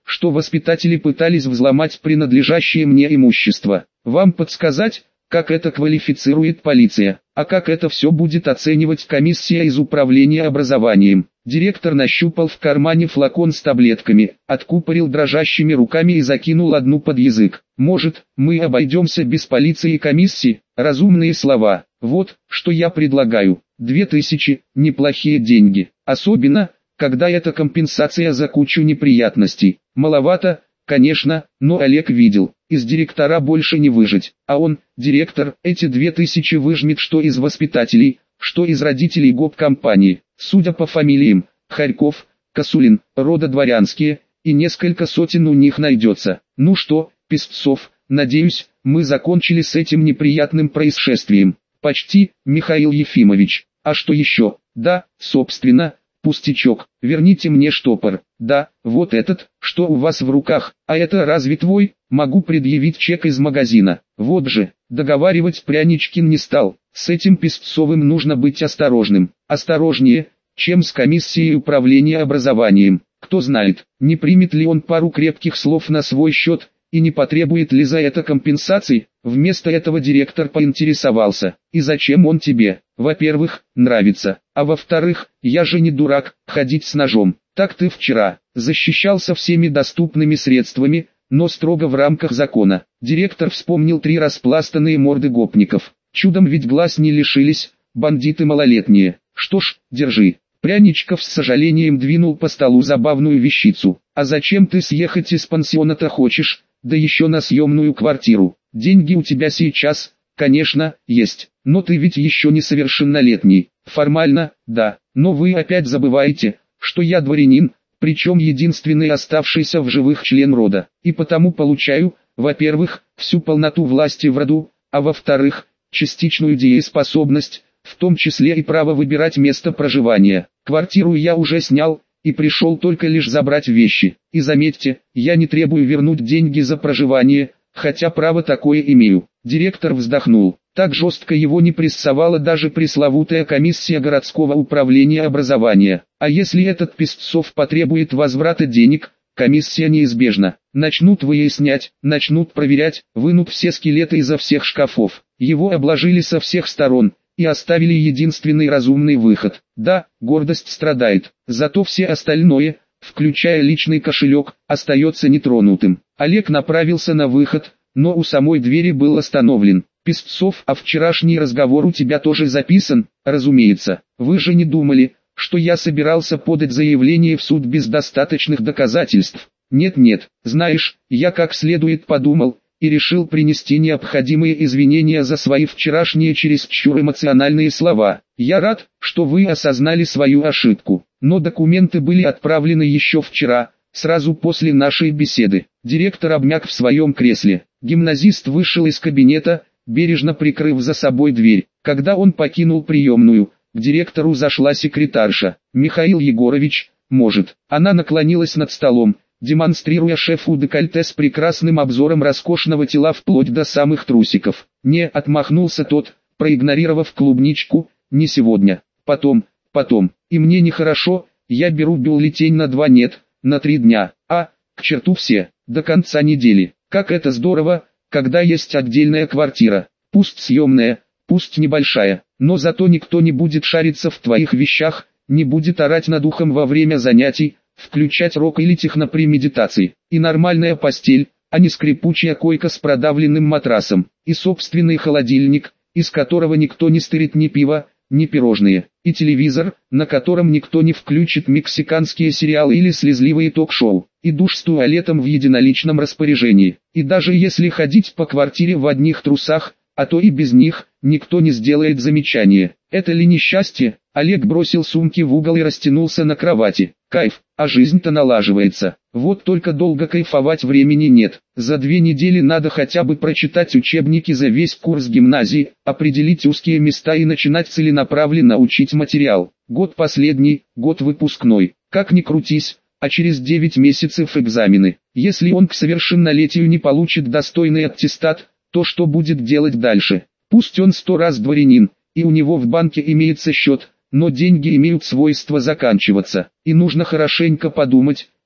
что воспитатели пытались взломать принадлежащее мне имущество. Вам подсказать, как это квалифицирует полиция, а как это все будет оценивать комиссия из управления образованием. Директор нащупал в кармане флакон с таблетками, откупорил дрожащими руками и закинул одну под язык. Может, мы обойдемся без полиции и комиссии? Разумные слова. Вот, что я предлагаю. 2000 – неплохие деньги. Особенно, когда это компенсация за кучу неприятностей. Маловато, конечно, но Олег видел, из директора больше не выжить. А он, директор, эти 2000 выжмет что из воспитателей, что из родителей гоп-компании. Судя по фамилиям, Харьков, Косулин, рода дворянские, и несколько сотен у них найдется. Ну что, Песцов, надеюсь, мы закончили с этим неприятным происшествием. Почти, Михаил Ефимович. А что еще? Да, собственно, пустячок. Верните мне штопор. Да, вот этот, что у вас в руках. А это разве твой? Могу предъявить чек из магазина. Вот же, договаривать Пряничкин не стал. С этим Песцовым нужно быть осторожным. Осторожнее, чем с комиссией управления образованием. Кто знает, не примет ли он пару крепких слов на свой счет, и не потребует ли за это компенсации. Вместо этого директор поинтересовался: и зачем он тебе? Во-первых, нравится, а во-вторых, я же не дурак, ходить с ножом. Так ты вчера защищался всеми доступными средствами, но строго в рамках закона. Директор вспомнил 3 распластанные морды гопников. Чудом ведь глаз не лишились, бандиты малолетние. Что ж, держи. Пряничков с сожалением двинул по столу забавную вещицу. А зачем ты съехать из пансиона-то хочешь, да еще на съемную квартиру? Деньги у тебя сейчас, конечно, есть, но ты ведь еще несовершеннолетний. Формально, да, но вы опять забываете, что я дворянин, причем единственный оставшийся в живых член рода, и потому получаю, во-первых, всю полноту власти в роду, а во-вторых, частичную дееспособность, в том числе и право выбирать место проживания. Квартиру я уже снял, и пришел только лишь забрать вещи. И заметьте, я не требую вернуть деньги за проживание, хотя право такое имею. Директор вздохнул. Так жестко его не прессовала даже пресловутая комиссия городского управления образования. А если этот Песцов потребует возврата денег, комиссия неизбежна. Начнут выяснять, начнут проверять, вынут все скелеты изо всех шкафов. Его обложили со всех сторон и оставили единственный разумный выход. Да, гордость страдает, зато все остальное, включая личный кошелек, остается нетронутым. Олег направился на выход, но у самой двери был остановлен. Песцов, а вчерашний разговор у тебя тоже записан? Разумеется. Вы же не думали, что я собирался подать заявление в суд без достаточных доказательств? Нет-нет, знаешь, я как следует подумал и решил принести необходимые извинения за свои вчерашние чересчур эмоциональные слова. Я рад, что вы осознали свою ошибку, но документы были отправлены еще вчера, сразу после нашей беседы. Директор обмяк в своем кресле. Гимназист вышел из кабинета, бережно прикрыв за собой дверь. Когда он покинул приемную, к директору зашла секретарша. «Михаил Егорович, может». Она наклонилась над столом, демонстрируя шефу декольте с прекрасным обзором роскошного тела вплоть до самых трусиков. «Не», — отмахнулся тот, проигнорировав клубничку, «не сегодня. Потом. И мне нехорошо, я беру бюллетень на 2, нет, на 3 дня. А, к черту все, до конца недели. Как это здорово, когда есть отдельная квартира, пусть съемная, пусть небольшая, но зато никто не будет шариться в твоих вещах, не будет орать над ухом во время занятий, включать рок или техно при медитации. И нормальная постель, а не скрипучая койка с продавленным матрасом. И собственный холодильник, из которого никто не стырит ни пива, ни пирожные. И телевизор, на котором никто не включит мексиканские сериалы или слезливые ток-шоу. И душ с туалетом в единоличном распоряжении. И даже если ходить по квартире в одних трусах, а то и без них, никто не сделает замечания. Это ли несчастье? Олег бросил сумки в угол и растянулся на кровати. Кайф, а жизнь-то налаживается. Вот только долго кайфовать времени нет. За 2 недели надо хотя бы прочитать учебники за весь курс гимназии, определить узкие места и начинать целенаправленно учить материал. Год последний, год выпускной. Как ни крутись, а через 9 месяцев экзамены. Если он к совершеннолетию не получит достойный аттестат, то что будет делать дальше? Пусть он 100 раз дворянин, и у него в банке имеется счет, но деньги имеют свойство заканчиваться, и нужно хорошенько подумать,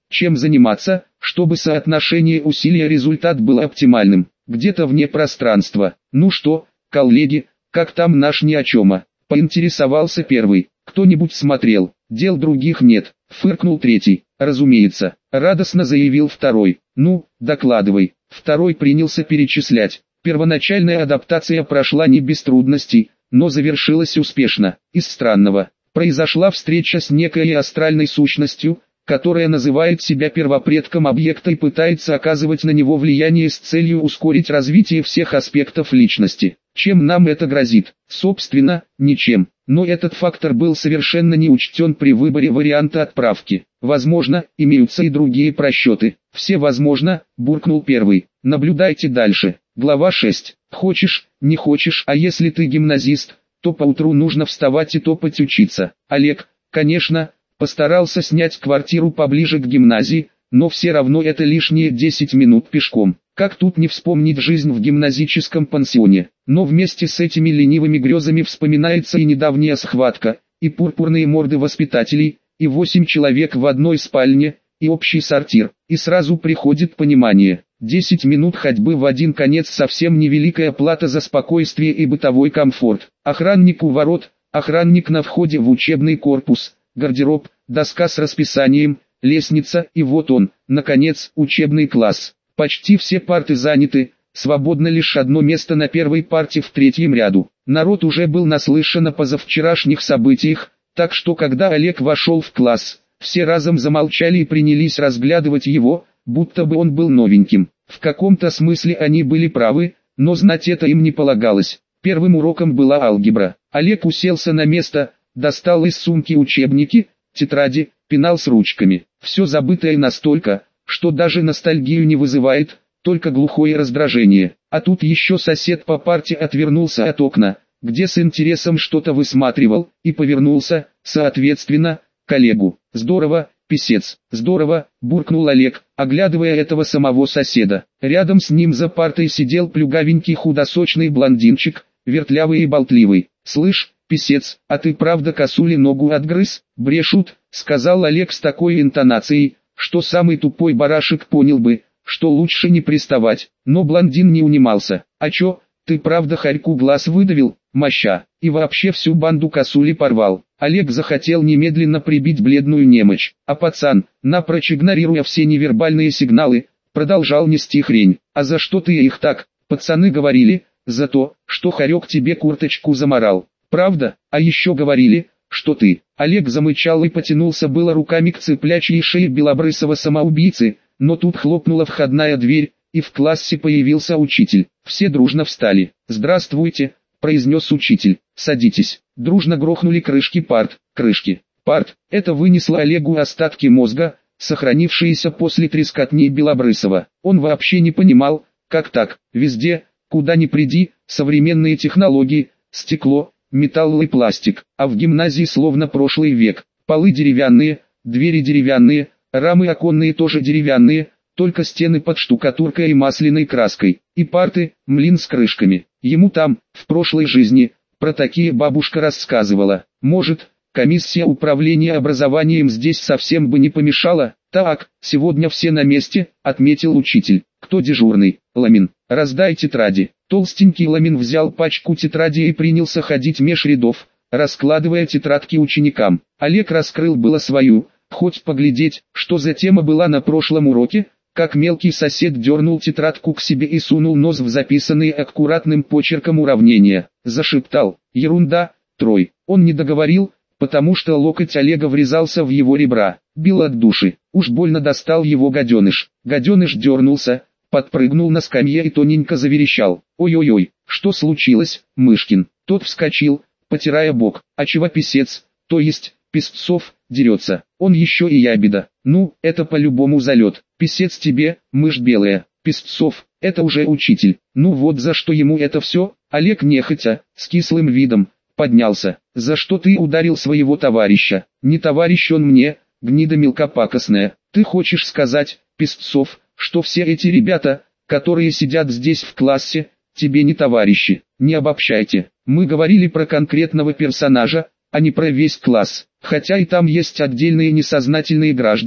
чем заниматься, чтобы соотношение усилия-результат было оптимальным, где-то вне пространства. Ну что, коллеги, как там наш ни о чем? Поинтересовался первый. Кто-нибудь смотрел? Дел других нет, фыркнул третий. Разумеется, радостно заявил второй. Ну, докладывай. Второй принялся перечислять. Первоначальная адаптация прошла не без трудностей, но завершилась успешно. Из странного. Произошла встреча с некой астральной сущностью, которая называет себя первопредком объекта и пытается оказывать на него влияние с целью ускорить развитие всех аспектов личности. Чем нам это грозит? Собственно, ничем. Но этот фактор был совершенно не учтен при выборе варианта отправки. Возможно, имеются и другие просчеты. Все возможно, буркнул первый. Наблюдайте дальше. Глава 6. Хочешь, не хочешь, а если ты гимназист, то поутру нужно вставать и топать учиться. Олег, конечно, постарался снять квартиру поближе к гимназии, но все равно это лишние 10 минут пешком. Как тут не вспомнить жизнь в гимназическом пансионе? Но вместе с этими ленивыми грезами вспоминается и недавняя схватка, и пурпурные морды воспитателей, и 8 человек в одной спальне, и общий сортир. И сразу приходит понимание. 10 минут ходьбы в один конец совсем невеликая плата за спокойствие и бытовой комфорт. Охранник у ворот, охранник на входе в учебный корпус, гардероб, доска с расписанием, лестница и вот он, наконец, учебный класс. Почти все парты заняты, свободно лишь одно место на первой парте в третьем ряду. Народ уже был наслышан о позавчерашних событиях, так что когда Олег вошел в класс, все разом замолчали и принялись разглядывать его, будто бы он был новеньким. В каком-то смысле они были правы, но знать это им не полагалось. Первым уроком была алгебра. Олег уселся на место, достал из сумки учебники, тетради, пенал с ручками. Все забытое настолько, что даже ностальгию не вызывает, только глухое раздражение. А тут еще сосед по парте отвернулся от окна, где с интересом что-то высматривал, и повернулся, соответственно, к Олегу. «Здорово, писец, здорово», буркнул Олег, оглядывая этого самого соседа. Рядом с ним за партой сидел плюгавенький худосочный блондинчик, вертлявый и болтливый. «Слышь, писец, а ты правда косуле ногу отгрыз?» «Брешут», сказал Олег с такой интонацией, что самый тупой барашек понял бы, что лучше не приставать. Но блондин не унимался. «А чё, ты правда хорьку глаз выдавил, моща, и вообще всю банду косули порвал?» Олег захотел немедленно прибить бледную немочь, а пацан, напрочь игнорируя все невербальные сигналы, продолжал нести хрень. «А за что ты их так?» «Пацаны говорили, за то, что хорек тебе курточку заморал. Правда? А еще говорили, что ты...» Олег замычал и потянулся было руками к цыплячьей шее белобрысого самоубийцы, но тут хлопнула входная дверь, и в классе появился учитель. Все дружно встали. «Здравствуйте», произнес учитель. «Садитесь». Дружно грохнули крышки парт. Крышки парт. Это вынесло Олегу остатки мозга, сохранившиеся после трескотни Белобрысова. Он вообще не понимал, как так. Везде, куда ни приди, современные технологии, стекло, металл и пластик. А в гимназии словно прошлый век. Полы деревянные, двери деревянные, рамы оконные тоже деревянные, только стены под штукатуркой и масляной краской. И парты, млин с крышками. Ему там, в прошлой жизни, про такие бабушка рассказывала. Может, комиссия управления образованием здесь совсем бы не помешала? Так, сегодня все на месте, отметил учитель. Кто дежурный? Ламин. Раздай тетради. Толстенький Ламин взял пачку тетрадей и принялся ходить меж рядов, раскладывая тетрадки ученикам. Олег раскрыл было свою, хоть поглядеть, что за тема была на прошлом уроке, как мелкий сосед дернул тетрадку к себе и сунул нос в записанные аккуратным почерком уравнения. Зашептал: «Ерунда, трой». Он не договорил, потому что локоть Олега врезался в его ребра. Бил от души. Уж больно достал его гаденыш. Гаденыш дернулся, подпрыгнул на скамье и тоненько заверещал. «Ой-ой-ой, что случилось, Мышкин?» Тот вскочил, потирая бок. «А чего писец, то есть, Песцов, дерется? Он еще и ябеда. Ну, это по-любому залет. Писец тебе, мышь белая. Песцов, это уже учитель. Ну вот за что ему это все?» Олег нехотя, с кислым видом, поднялся. «За что ты ударил своего товарища?» «Не товарищ он мне, гнида мелкопакостная. Ты хочешь сказать, Песцов, что все эти ребята, которые сидят здесь в классе, тебе не товарищи?» «Не обобщайте. Мы говорили про конкретного персонажа, а не про весь класс. Хотя и там есть отдельные несознательные граждане,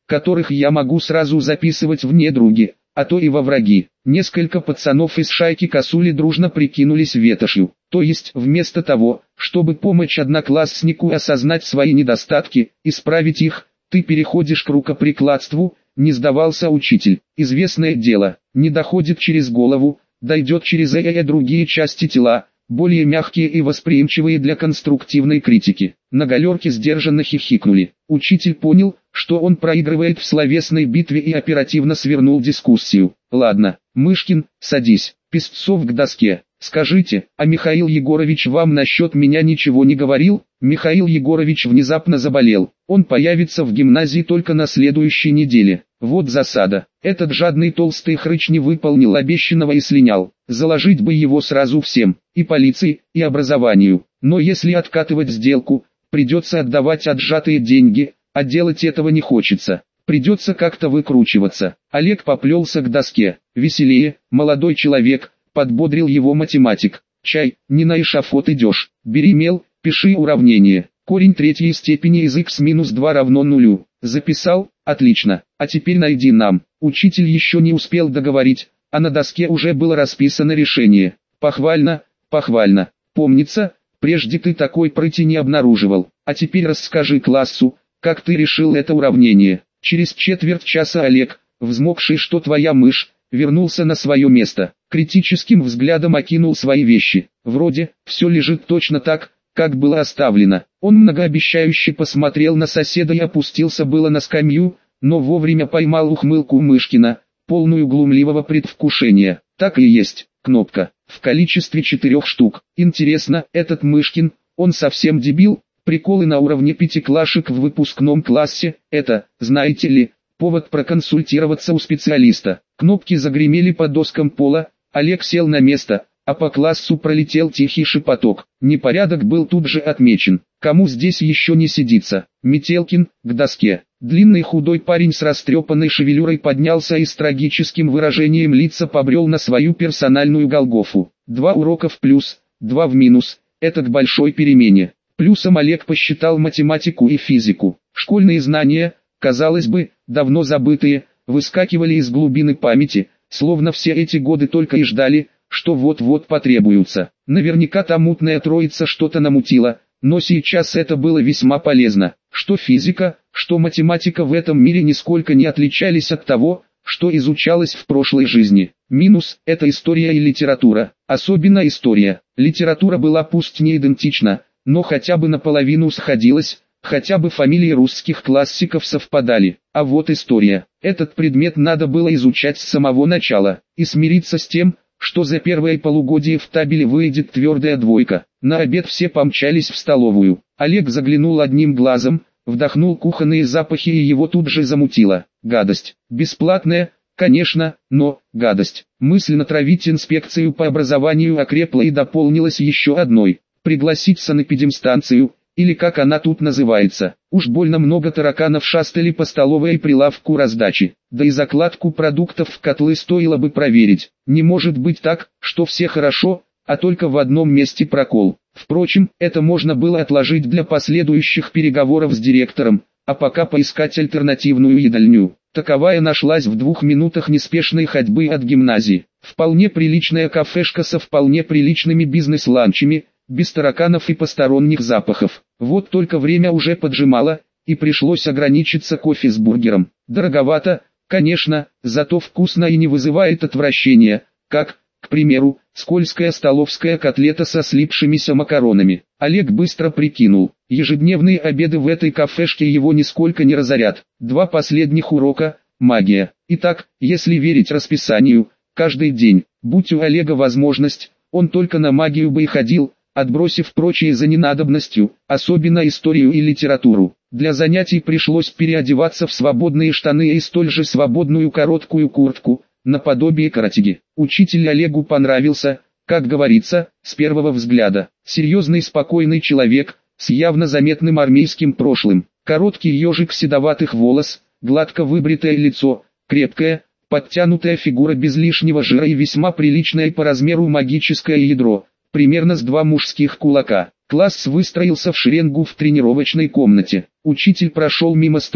которых я могу сразу записывать в недруги, а то и во враги. Несколько пацанов из шайки косули дружно прикинулись ветошью. То есть, вместо того, чтобы помочь однокласснику осознать свои недостатки, исправить их, ты переходишь к рукоприкладству, не сдавался учитель. Известное дело, не доходит через голову, дойдет через другие части тела, более мягкие и восприимчивые для конструктивной критики. На галерке сдержанно хихикнули. Учитель понял, что он проигрывает в словесной битве и оперативно свернул дискуссию. Ладно, Мышкин, садись. Песцов к доске. Скажите, а Михаил Егорович вам насчет меня ничего не говорил? Михаил Егорович внезапно заболел. Он появится в гимназии только на следующей неделе. Вот засада. Этот жадный толстый хрыч не выполнил обещанного и слинял. Заложить бы его сразу всем, и полиции, и образованию. Но если откатывать сделку, придется отдавать отжатые деньги, а делать этого не хочется. Придется как-то выкручиваться. Олег поплелся к доске. Веселее, молодой человек, подбодрил его математик. Чай, не на эшафот идешь. Бери мел, пиши уравнение. Корень третьей степени из х минус 2 равно нулю. Записал? Отлично. А теперь найди нам. Учитель еще не успел договорить, а на доске уже было расписано решение. Похвально, похвально. Помнится, прежде ты такой прыти не обнаруживал. А теперь расскажи классу, как ты решил это уравнение. Через четверть часа Олег, взмокший что твоя мышь, вернулся на свое место. Критическим взглядом окинул свои вещи. Вроде, все лежит точно так, как было оставлено. Он многообещающе посмотрел на соседа и опустился было на скамью, но вовремя поймал ухмылку Мышкина, полную глумливого предвкушения. Так и есть, кнопка, в количестве 4 штук. Интересно, этот Мышкин, он совсем дебил? Приколы на уровне пятиклашек в выпускном классе, это, знаете ли, повод проконсультироваться у специалиста. Кнопки загремели по доскам пола, Олег сел на место, а по классу пролетел тихий шепоток. Непорядок был тут же отмечен. Кому здесь еще не сидится? Метелкин, к доске. Длинный худой парень с растрепанной шевелюрой поднялся и с трагическим выражением лица побрел на свою персональную Голгофу. 2 урока в плюс, 2 в минус, это к большой перемене. Плюсом Олег посчитал математику и физику. Школьные знания, казалось бы, давно забытые, выскакивали из глубины памяти, словно все эти годы только и ждали, что вот-вот потребуются. Наверняка та мутная троица что-то намутила, но сейчас это было весьма полезно. Что физика, что математика в этом мире нисколько не отличались от того, что изучалось в прошлой жизни. Минус – это история и литература, особенно история. Литература была пусть не идентична, но хотя бы наполовину сходилась, хотя бы фамилии русских классиков совпадали. А вот история. Этот предмет надо было изучать с самого начала, и смириться с тем, что за первое полугодие в табеле выйдет твердая 2. На обед все помчались в столовую. Олег заглянул одним глазом, вдохнул кухонные запахи и его тут же замутило. Гадость. Бесплатная, конечно, но гадость. Мысль натравить инспекцию по образованию окрепла и дополнилась еще одной. Пригласить санэпидемстанцию, или как она тут называется. Уж больно много тараканов шастали по столовой и прилавку раздачи. Да и закладку продуктов в котлы стоило бы проверить. Не может быть так, что все хорошо, а только в одном месте прокол. Впрочем, это можно было отложить для последующих переговоров с директором, а пока поискать альтернативную едальню. Таковая нашлась в 2 минутах неспешной ходьбы от гимназии. Вполне приличная кафешка со вполне приличными бизнес-ланчами, без тараканов и посторонних запахов. Вот только время уже поджимало, и пришлось ограничиться кофе с бургером. Дороговато, конечно, зато вкусно и не вызывает отвращения, как, к примеру, скользкая столовская котлета со слипшимися макаронами. Олег быстро прикинул, ежедневные обеды в этой кафешке его нисколько не разорят. 2 последних урока – магия. Итак, если верить расписанию, каждый день, будь у Олега возможность, он только на магию бы и ходил, отбросив прочие за ненадобностью, особенно историю и литературу. Для занятий пришлось переодеваться в свободные штаны и столь же свободную короткую куртку, наподобие коротиги. Учитель Олегу понравился, как говорится, с первого взгляда. Серьезный спокойный человек, с явно заметным армейским прошлым. Короткий ежик седоватых волос, гладко выбритое лицо, крепкая, подтянутая фигура без лишнего жира и весьма приличное по размеру магическое ядро. Примерно с 2 мужских кулака. Класс выстроился в шеренгу в тренировочной комнате. Учитель прошел мимо строя,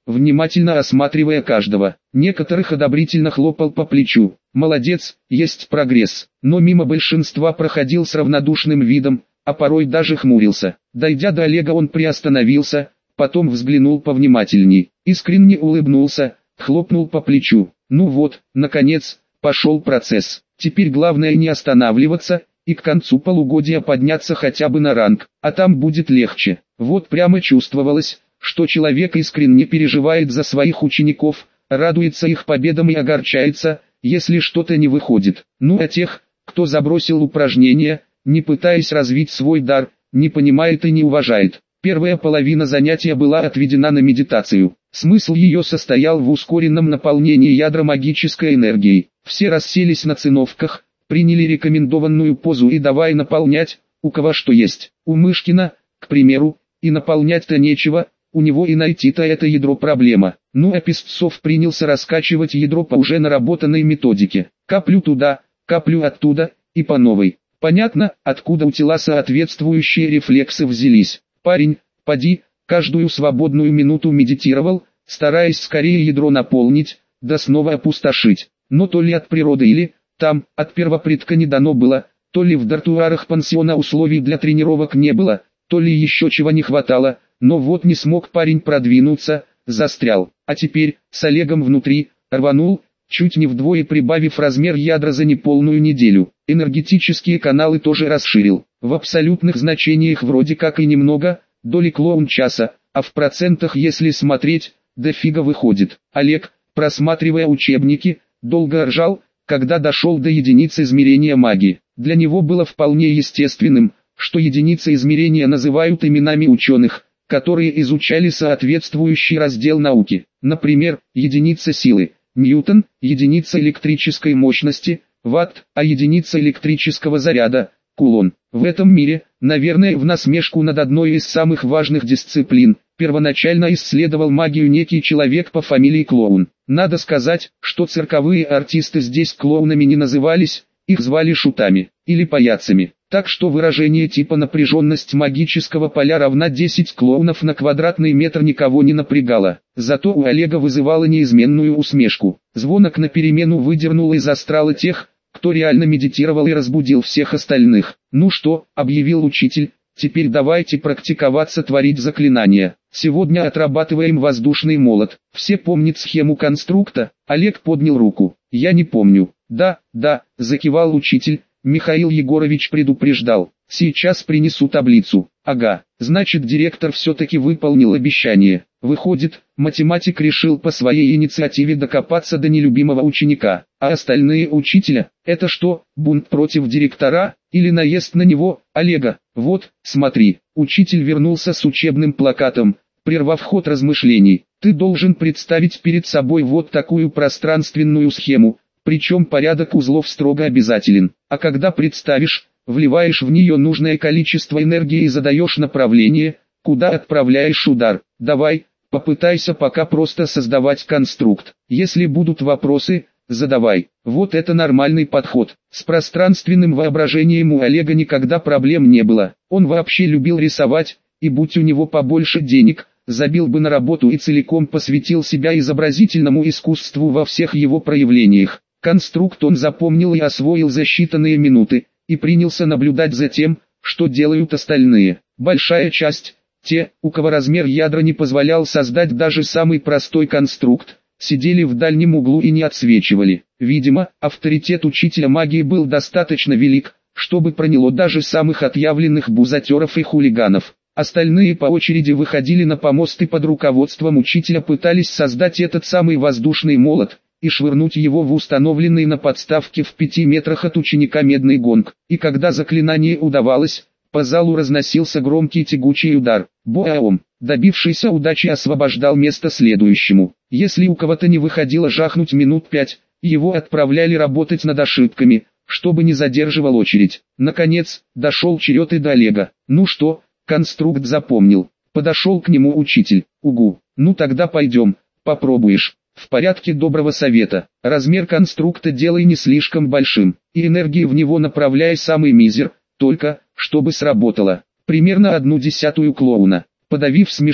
внимательно осматривая каждого. Некоторых одобрительно хлопал по плечу. Молодец, есть прогресс. Но мимо большинства проходил с равнодушным видом, а порой даже хмурился. Дойдя до Олега, он приостановился, потом взглянул повнимательней, искренне улыбнулся, хлопнул по плечу. Ну вот, наконец, пошел процесс. Теперь главное не останавливаться, и к концу полугодия подняться хотя бы на ранг, а там будет легче. Вот прямо чувствовалось, что человек искренне переживает за своих учеников, радуется их победам и огорчается, если что-то не выходит. Ну а тех, кто забросил упражнения, не пытаясь развить свой дар, не понимает и не уважает. Первая половина занятия была отведена на медитацию. Смысл ее состоял в ускоренном наполнении ядра магической энергией. Все расселись на циновках, приняли рекомендованную позу и давай наполнять, у кого что есть. У Мышкина, к примеру, и наполнять-то нечего, у него и найти-то это ядро проблема. Ну а Песцов принялся раскачивать ядро по уже наработанной методике. Каплю туда, каплю оттуда, и по новой. Понятно, откуда у тела соответствующие рефлексы взялись. Парень, поди, каждую свободную минуту медитировал, стараясь скорее ядро наполнить, да снова опустошить. Но то ли от природы или, там, от первопредка не дано было, то ли в дартуарах пансиона условий для тренировок не было, то ли еще чего не хватало, но вот не смог парень продвинуться, застрял. А теперь, с Олегом внутри, рванул, чуть не вдвое прибавив размер ядра за неполную неделю. Энергетические каналы тоже расширил. В абсолютных значениях вроде как и немного, доли клоун-часа, а в процентах если смотреть, дофига выходит. Олег, просматривая учебники, долго ржал, когда дошел до единицы измерения магии. Для него было вполне естественным, что единицы измерения называют именами ученых, которые изучали соответствующий раздел науки. Например, единица силы – Ньютон, единица электрической мощности – Ватт, а единица электрического заряда – Кулон. В этом мире, наверное, в насмешку над одной из самых важных дисциплин, первоначально исследовал магию некий человек по фамилии Клоун. Надо сказать, что цирковые артисты здесь клоунами не назывались, их звали шутами или паяцами. Так что выражение типа «напряженность магического поля равна 10 клоунов на квадратный метр» никого не напрягало. Зато у Олега вызывало неизменную усмешку. Звонок на перемену выдернул из астрала тех, кто реально медитировал и разбудил всех остальных. «Ну что», — объявил учитель, — «теперь давайте практиковаться творить заклинания. Сегодня отрабатываем воздушный молот». Все помнят схему конструкта? Олег поднял руку. «Я не помню». «Да, да», — закивал учитель. Михаил Егорович предупреждал. «Сейчас принесу таблицу». «Ага, значит директор все-таки выполнил обещание». Выходит, математик решил по своей инициативе докопаться до нелюбимого ученика. А остальные учителя, это что, бунт против директора, или наезд на него, Олега? Вот, смотри. Учитель вернулся с учебным плакатом, прервав ход размышлений. «Ты должен представить перед собой вот такую пространственную схему, причем порядок узлов строго обязателен. А когда представишь, вливаешь в нее нужное количество энергии и задаешь направление, куда отправляешь удар. Давай, попытайся пока просто создавать конструкт. Если будут вопросы, задавай». Вот это нормальный подход. С пространственным воображением у Олега никогда проблем не было. Он вообще любил рисовать, и будь у него побольше денег, забил бы на работу и целиком посвятил себя изобразительному искусству во всех его проявлениях. Конструкт он запомнил и освоил за считанные минуты, и принялся наблюдать за тем, что делают остальные. Большая часть, те, у кого размер ядра не позволял создать даже самый простой конструкт, сидели в дальнем углу и не отсвечивали. Видимо, авторитет учителя магии был достаточно велик, чтобы проняло даже самых отъявленных бузатеров и хулиганов. Остальные по очереди выходили на помост и под руководством учителя пытались создать этот самый воздушный молот и швырнуть его в установленный на подставке в 5 метрах от ученика медный гонг. И когда заклинание удавалось, по залу разносился громкий тягучий удар. Боаом, добившийся удачи, освобождал место следующему. Если у кого-то не выходило жахнуть минут 5, его отправляли работать над ошибками, чтобы не задерживал очередь. Наконец, дошел черед и до Олега. «Ну что, конструкт запомнил?» Подошел к нему учитель. «Угу, ну тогда пойдем, попробуешь». «В порядке доброго совета. Размер конструкта делай не слишком большим, и энергии в него направляй самый мизер, только, чтобы сработало. Примерно 1/10 клоуна». Подавив смешок,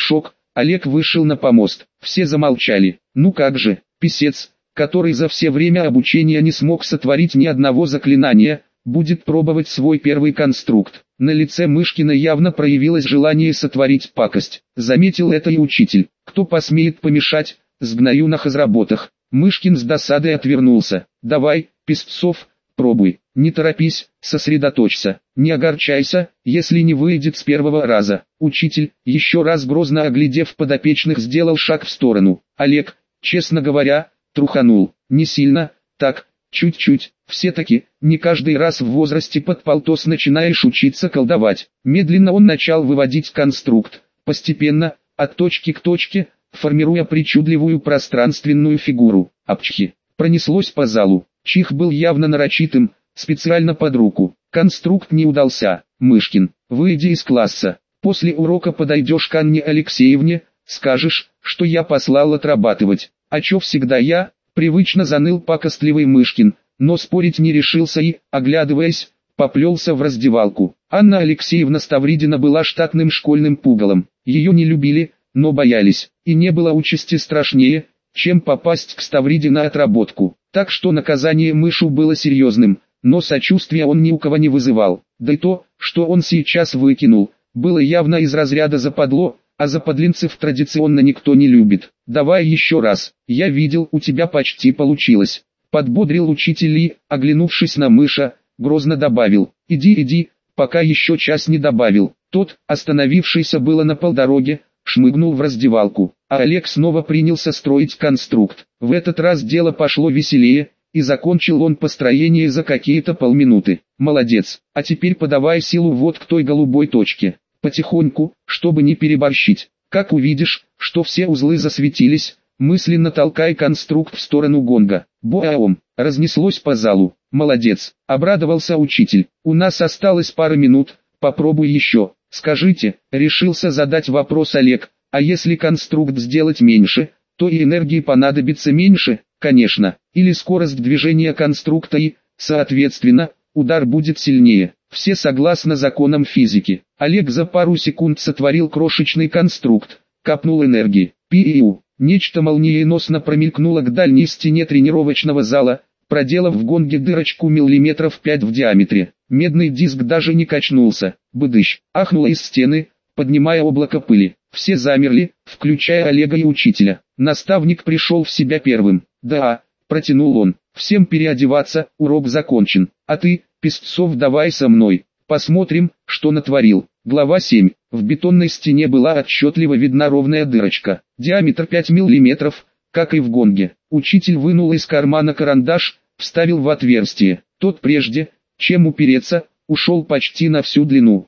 Олег вышел на помост. Все замолчали. Ну как же, писец, который за все время обучения не смог сотворить ни одного заклинания, будет пробовать свой первый конструкт. На лице Мышкина явно проявилось желание сотворить пакость. Заметил это и учитель. Кто посмеет помешать, сгною на хозработах. Мышкин с досадой отвернулся. Давай, Песцов, пробуй. Не торопись, сосредоточься. Не огорчайся, если не выйдет с первого раза. Учитель, еще раз грозно оглядев подопечных, сделал шаг в сторону. Олег, честно говоря, труханул. Не сильно, так, чуть-чуть. Все-таки, не каждый раз в возрасте под полтос начинаешь учиться колдовать. Медленно он начал выводить конструкт, постепенно, от точки к точке, формируя причудливую пространственную фигуру. Апчхи. Пронеслось по залу. Чих был явно нарочитым, специально под руку. Конструкт не удался. Мышкин, выйди из класса. После урока подойдешь к Анне Алексеевне, скажешь, что я послал отрабатывать. А чё всегда я? Привычно заныл пакостливый Мышкин, но спорить не решился и, оглядываясь, поплелся в раздевалку. Анна Алексеевна Ставридина была штатным школьным пугалом. Ее не любили, но боялись, и не было участи страшнее, чем попасть к Ставриде на отработку. Так что наказание Мышу было серьезным, но сочувствия он ни у кого не вызывал. Да и то, что он сейчас выкинул, было явно из разряда западло, а западлинцев традиционно никто не любит. Давай еще раз, я видел, у тебя почти получилось. Подбодрил учитель и, оглянувшись на Мыша, грозно добавил, иди, пока еще час не добавил. Тот, остановившийся было на полдороге, шмыгнул в раздевалку, а Олег снова принялся строить конструкт. В этот раз дело пошло веселее, и закончил он построение за какие-то полминуты. Молодец, а теперь подавай силу вот к той голубой точке. Потихоньку, чтобы не переборщить. Как увидишь, что все узлы засветились, мысленно толкай конструкт в сторону гонга. Боаом, разнеслось по залу. Молодец, обрадовался учитель. У нас осталось пара минут, попробуй еще. Скажите, решился задать вопрос Олег, а если конструкт сделать меньше, то и энергии понадобится меньше, конечно, или скорость движения конструкта и, соответственно, удар будет сильнее. Все согласно законам физики. Олег за пару секунд сотворил крошечный конструкт, капнул энергии. Пиу. Нечто молниеносно промелькнуло к дальней стене тренировочного зала, проделав в гонге дырочку миллиметров 5 в диаметре. Медный диск даже не качнулся. Быдыщ. Ахнуло из стены, поднимая облако пыли. Все замерли, включая Олега и учителя. Наставник пришел в себя первым. Да, протянул он. Всем переодеваться, урок закончен. А ты, Песцов, давай со мной. Посмотрим, что натворил. Глава 7. В бетонной стене была отчетливо видна ровная дырочка. Диаметр 5 мм, как и в гонге. Учитель вынул из кармана карандаш, вставил в отверстие. Тот прежде, чем упереться, ушел почти на всю длину.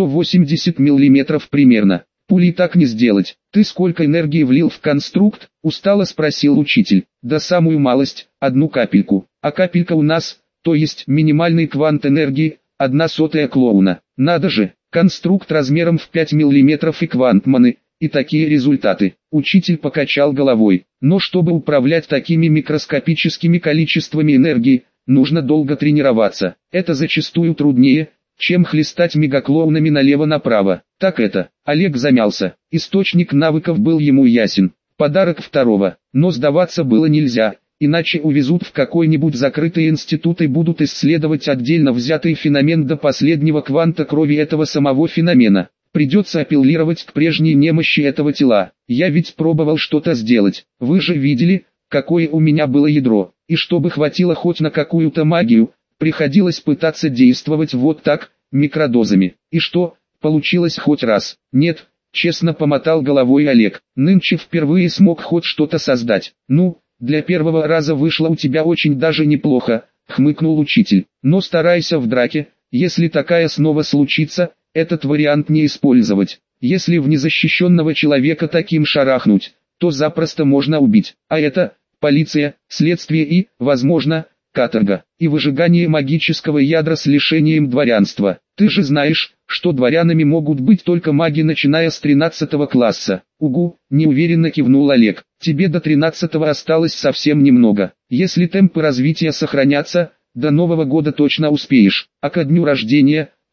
180 мм примерно. Пулей так не сделать. Ты сколько энергии влил в конструкт? Устало спросил учитель. Да самую малость, одну капельку. А капелька у нас, то есть минимальный квант энергии, 1/100 клоуна. Надо же, конструкт размером в 5 мм и квантманы, и такие результаты. Учитель покачал головой. Но чтобы управлять такими микроскопическими количествами энергии, нужно долго тренироваться. Это зачастую труднее, чем хлестать мегаклоунами налево-направо. Так это, Олег замялся. Источник навыков был ему ясен. Подарок второго. Но сдаваться было нельзя, иначе увезут в какой-нибудь закрытый институт и будут исследовать отдельно взятый феномен до последнего кванта крови этого самого феномена. Придется апеллировать к прежней немощи этого тела. Я ведь пробовал что-то сделать. Вы же видели, какое у меня было ядро. И чтобы хватило хоть на какую-то магию, приходилось пытаться действовать вот так, микродозами. И что, получилось хоть раз? Нет, честно помотал головой Олег. Нынче впервые смог хоть что-то создать. Ну, для первого раза вышло у тебя очень даже неплохо, хмыкнул учитель. Но старайся в драке, если такая снова случится, этот вариант не использовать. Если в незащищенного человека таким шарахнуть, то запросто можно убить. А это, полиция, следствие и, возможно, каторга, и выжигание магического ядра с лишением дворянства. Ты же знаешь, что дворянами могут быть только маги, начиная с 13 класса. Угу, неуверенно кивнул Олег. Тебе до 13-го осталось совсем немного. Если темпы развития сохранятся, до Нового года точно успеешь. А ко дню рождения,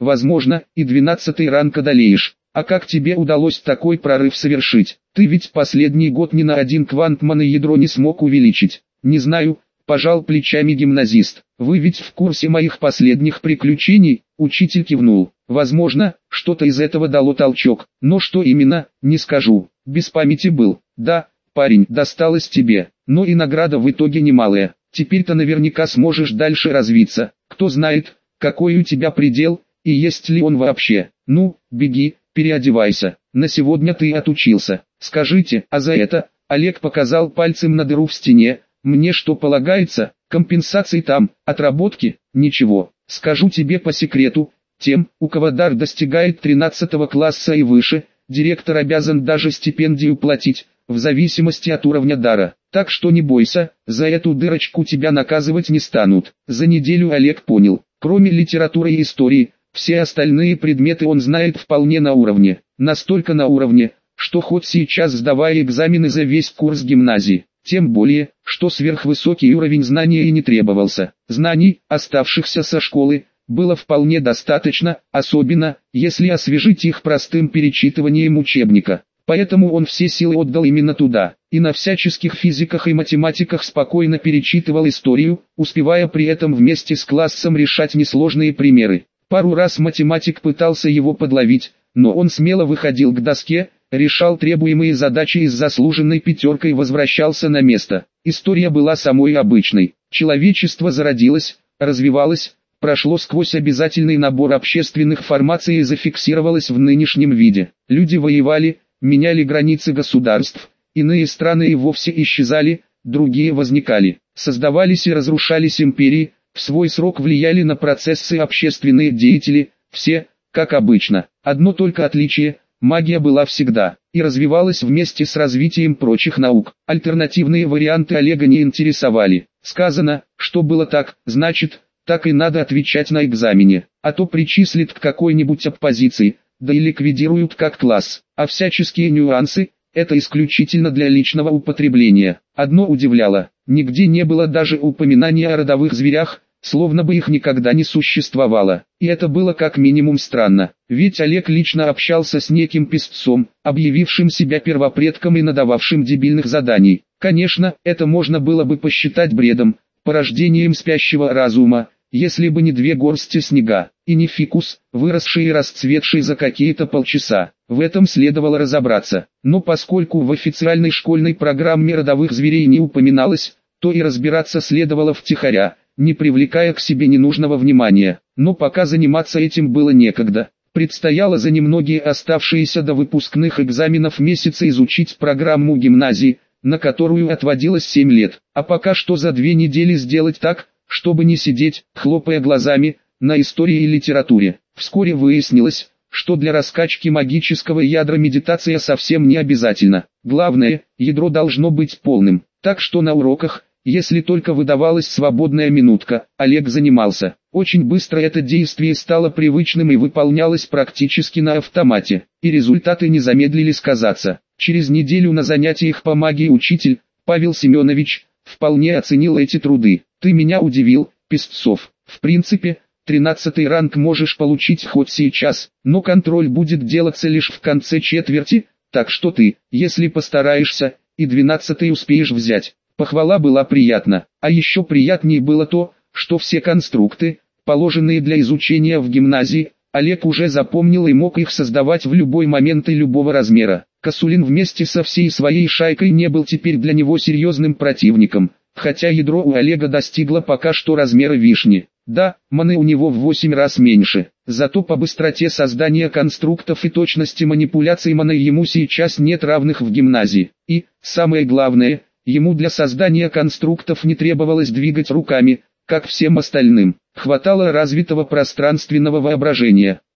возможно, и 12-й ранг одолеешь. А как тебе удалось такой прорыв совершить? Ты ведь последний год ни на один квантман и ядро не смог увеличить. Не знаю, пожал плечами гимназист. Вы ведь в курсе моих последних приключений? Учитель кивнул. Возможно, что-то из этого дало толчок, но что именно, не скажу. Без памяти был. Да, парень, досталось тебе, но и награда в итоге немалая. Теперь-то наверняка сможешь дальше развиться. Кто знает, какой у тебя предел, и есть ли он вообще. Ну, беги, переодевайся. На сегодня ты отучился. Скажите, а за это, Олег показал пальцем на дыру в стене, мне что полагается, компенсации там, отработки, ничего. Скажу тебе по секрету, тем, у кого дар достигает 13 класса и выше, директор обязан даже стипендию платить, в зависимости от уровня дара. Так что не бойся, за эту дырочку тебя наказывать не станут. За неделю Олег понял, кроме литературы и истории, все остальные предметы он знает вполне на уровне. Настолько на уровне, что хоть сейчас сдавая экзамены за весь курс гимназии. Тем более, что сверхвысокий уровень знания и не требовался. Знаний, оставшихся со школы, было вполне достаточно, особенно, если освежить их простым перечитыванием учебника. Поэтому он все силы отдал именно туда, и на всяческих физиках и математиках спокойно перечитывал историю, успевая при этом вместе с классом решать несложные примеры. Пару раз математик пытался его подловить, но он смело выходил к доске, решал требуемые задачи и с заслуженной пятеркой возвращался на место. История была самой обычной. Человечество зародилось, развивалось, прошло сквозь обязательный набор общественных формаций и зафиксировалось в нынешнем виде. Люди воевали, меняли границы государств, иные страны и вовсе исчезали, другие возникали. Создавались и разрушались империи, в свой срок влияли на процессы общественные деятели, все, как обычно. Одно только отличие – магия была всегда, и развивалась вместе с развитием прочих наук. Альтернативные варианты Олега не интересовали. Сказано, что было так, значит, так и надо отвечать на экзамене, а то причислят к какой-нибудь оппозиции, да и ликвидируют как класс. А всяческие нюансы – это исключительно для личного употребления. Одно удивляло, нигде не было даже упоминания о родовых зверях, словно бы их никогда не существовало. И это было как минимум странно, ведь Олег лично общался с неким песцом, объявившим себя первопредком и надававшим дебильных заданий. Конечно, это можно было бы посчитать бредом, порождением спящего разума, если бы не две горсти снега, и не фикус, выросший и расцветший за какие-то полчаса. В этом следовало разобраться, но поскольку в официальной школьной программе родовых зверей не упоминалось, то и разбираться следовало втихаря, не привлекая к себе ненужного внимания. Но пока заниматься этим было некогда. Предстояло за немногие оставшиеся до выпускных экзаменов месяца изучить программу гимназии, на которую отводилось 7 лет, а пока что за 2 недели сделать так, чтобы не сидеть, хлопая глазами, на истории и литературе. Вскоре выяснилось, что для раскачки магического ядра медитация совсем не обязательна. Главное, ядро должно быть полным. Так что на уроках, если только выдавалась свободная минутка, Олег занимался. Очень быстро это действие стало привычным и выполнялось практически на автомате, и результаты не замедлили сказаться. Через неделю на занятиях по магии учитель, Павел Семенович, вполне оценил эти труды. «Ты меня удивил, Песцов. В принципе, 13-й ранг можешь получить хоть сейчас, но контроль будет делаться лишь в конце четверти, так что ты, если постараешься, и 12-й успеешь взять». Похвала была приятна, а еще приятнее было то, что все конструкты, положенные для изучения в гимназии, Олег уже запомнил и мог их создавать в любой момент и любого размера. Косулин вместе со всей своей шайкой не был теперь для него серьезным противником, хотя ядро у Олега достигло пока что размера вишни. Да, маны у него в 8 раз меньше, зато по быстроте создания конструктов и точности манипуляций маны ему сейчас нет равных в гимназии. И, самое главное, ему для создания конструктов не требовалось двигать руками, как всем остальным. Хватало развитого пространственного воображения.